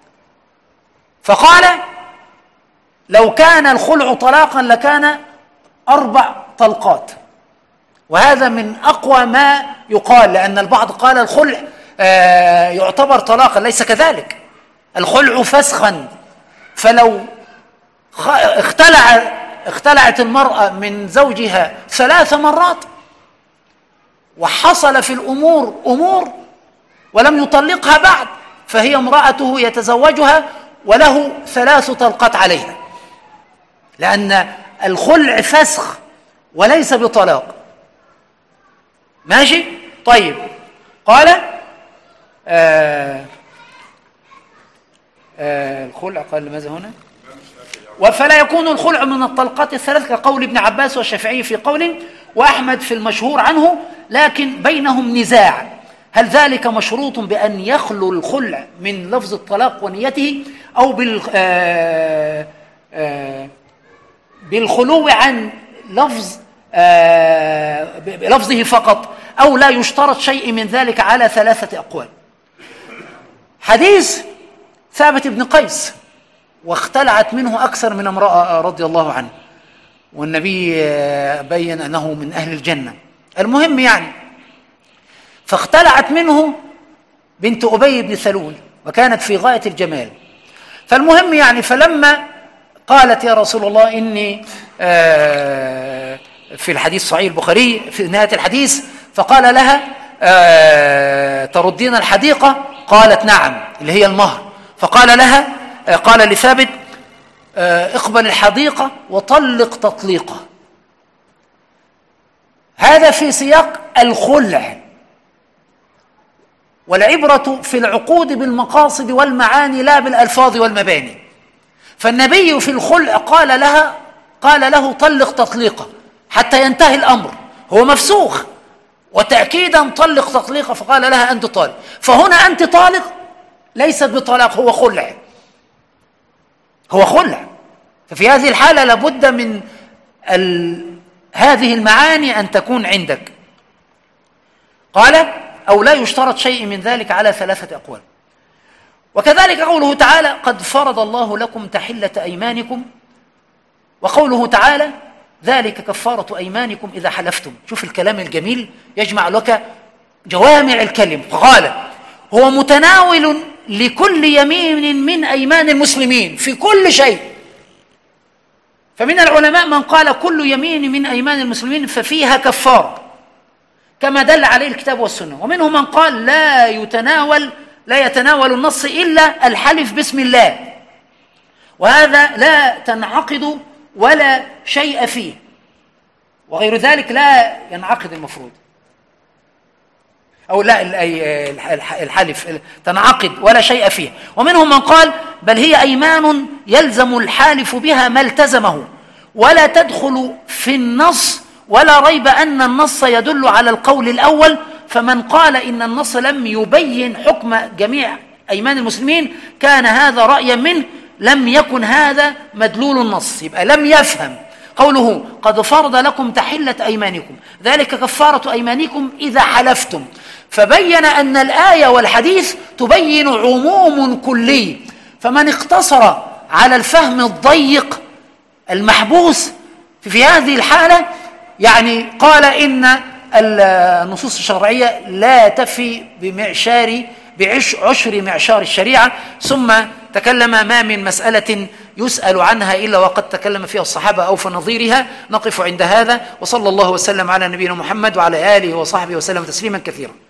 فقال: لو كان الخلع طلاقا لكان 4 طلقات. وهذا من أقوى ما يقال، لأن البعض قال الخلع يعتبر طلاقا، ليس كذلك، الخلع فسخا. فلو اختلعت المرأة من زوجها 3 مرات وحصل في أمور ولم يطلقها بعد، فهي امرأته يتزوجها وله 3 طلقات عليها، لأن الخلع فسخ وليس بطلاق. ماشي؟ طيب. قال الخلع قال لماذا هنا؟ فلا يكون الخلع من الطلقات الثلاث كقول ابن عباس والشافعي في قول، وأحمد في المشهور عنه، لكن بينهم نزاع: هل ذلك مشروط بأن يخلو الخلع من لفظ الطلاق ونيته، أو بالخلو عن لفظه فقط، أو لا يشترط شيء من ذلك، على 3 أقوال. حديث ثابت بن قيس: واختلعت منه أكثر من امرأة رضي الله عنه، والنبي بين أنه من أهل الجنة. المهم يعني، فاختلعت منه بنت أبي بن سلول، وكانت في غاية الجمال. فالمهم يعني، فلما قالت: يا رسول الله إني في الحديث صحيح البخاري في نهاية الحديث، فقال لها: تردين الحديقة؟ قالت: نعم، اللي هي المهر. فقال لها، قال لثابت: اقبل الحديقة وطلق تطليقة. هذا في سياق الخلع، والعبرة في العقود بالمقاصد والمعاني لا بالألفاظ والمباني. فالنبي في الخلع قال له: طلق تطليقة حتى ينتهي الأمر، هو مفسوخ، وتأكيدا طلق تطليقة، فقال لها: أنت طالق. فهنا أنت طالق ليست بطلاق، هو خلع. ففي هذه الحالة لابد من هذه المعاني أن تكون عندك. قال: أو لا يشترط شيء من ذلك، على 3 أقوال. وكذلك قوله تعالى: قد فرض الله لكم تحلة أيمانكم، وقوله تعالى: ذلك كفارة أيمانكم إذا حلفتم. شوف الكلام الجميل، يجمع لك جوامع الكلم. فقال: هو متناول لكل يمين من أيمان المسلمين في كل شيء. فمن العلماء من قال: كل يمين من أيمان المسلمين ففيها كفارة، كما دل عليه الكتاب والسنة. ومنهم من قال: لا يتناول النص إلا الحلف باسم الله، وهذا لا تنعقد ولا شيء فيه، وغير ذلك لا ينعقد المفروض، أو لا الحلف تنعقد ولا شيء فيه. ومنهم من قال: بل هي أيمان يلزم الحالف بها ما التزمه، ولا تدخل في النص، ولا ريب أن النص يدل على القول الأول. فمن قال إن النص لم يبين حكم جميع أيمان المسلمين كان هذا رأيا منه، لم يكن هذا مدلول النص. يبقى لم يفهم قوله: قد فرض لكم تحلة أيمانكم، ذلك كفارة أيمانكم إذا حلفتم. فبين أن الآية والحديث تبين عموم كلي، فمن اقتصر على الفهم الضيق المحبوس في هذه الحالة يعني قال إن النصوص الشرعية لا تفي بعشر معشار الشريعة. ثم تكلم ما من مسألة يسأل عنها إلا وقد تكلم فيها الصحابة أو فنظيرها. نقف عند هذا، وصلى الله وسلم على نبينا محمد وعلى آله وصحبه وسلم تسليما كثيرا.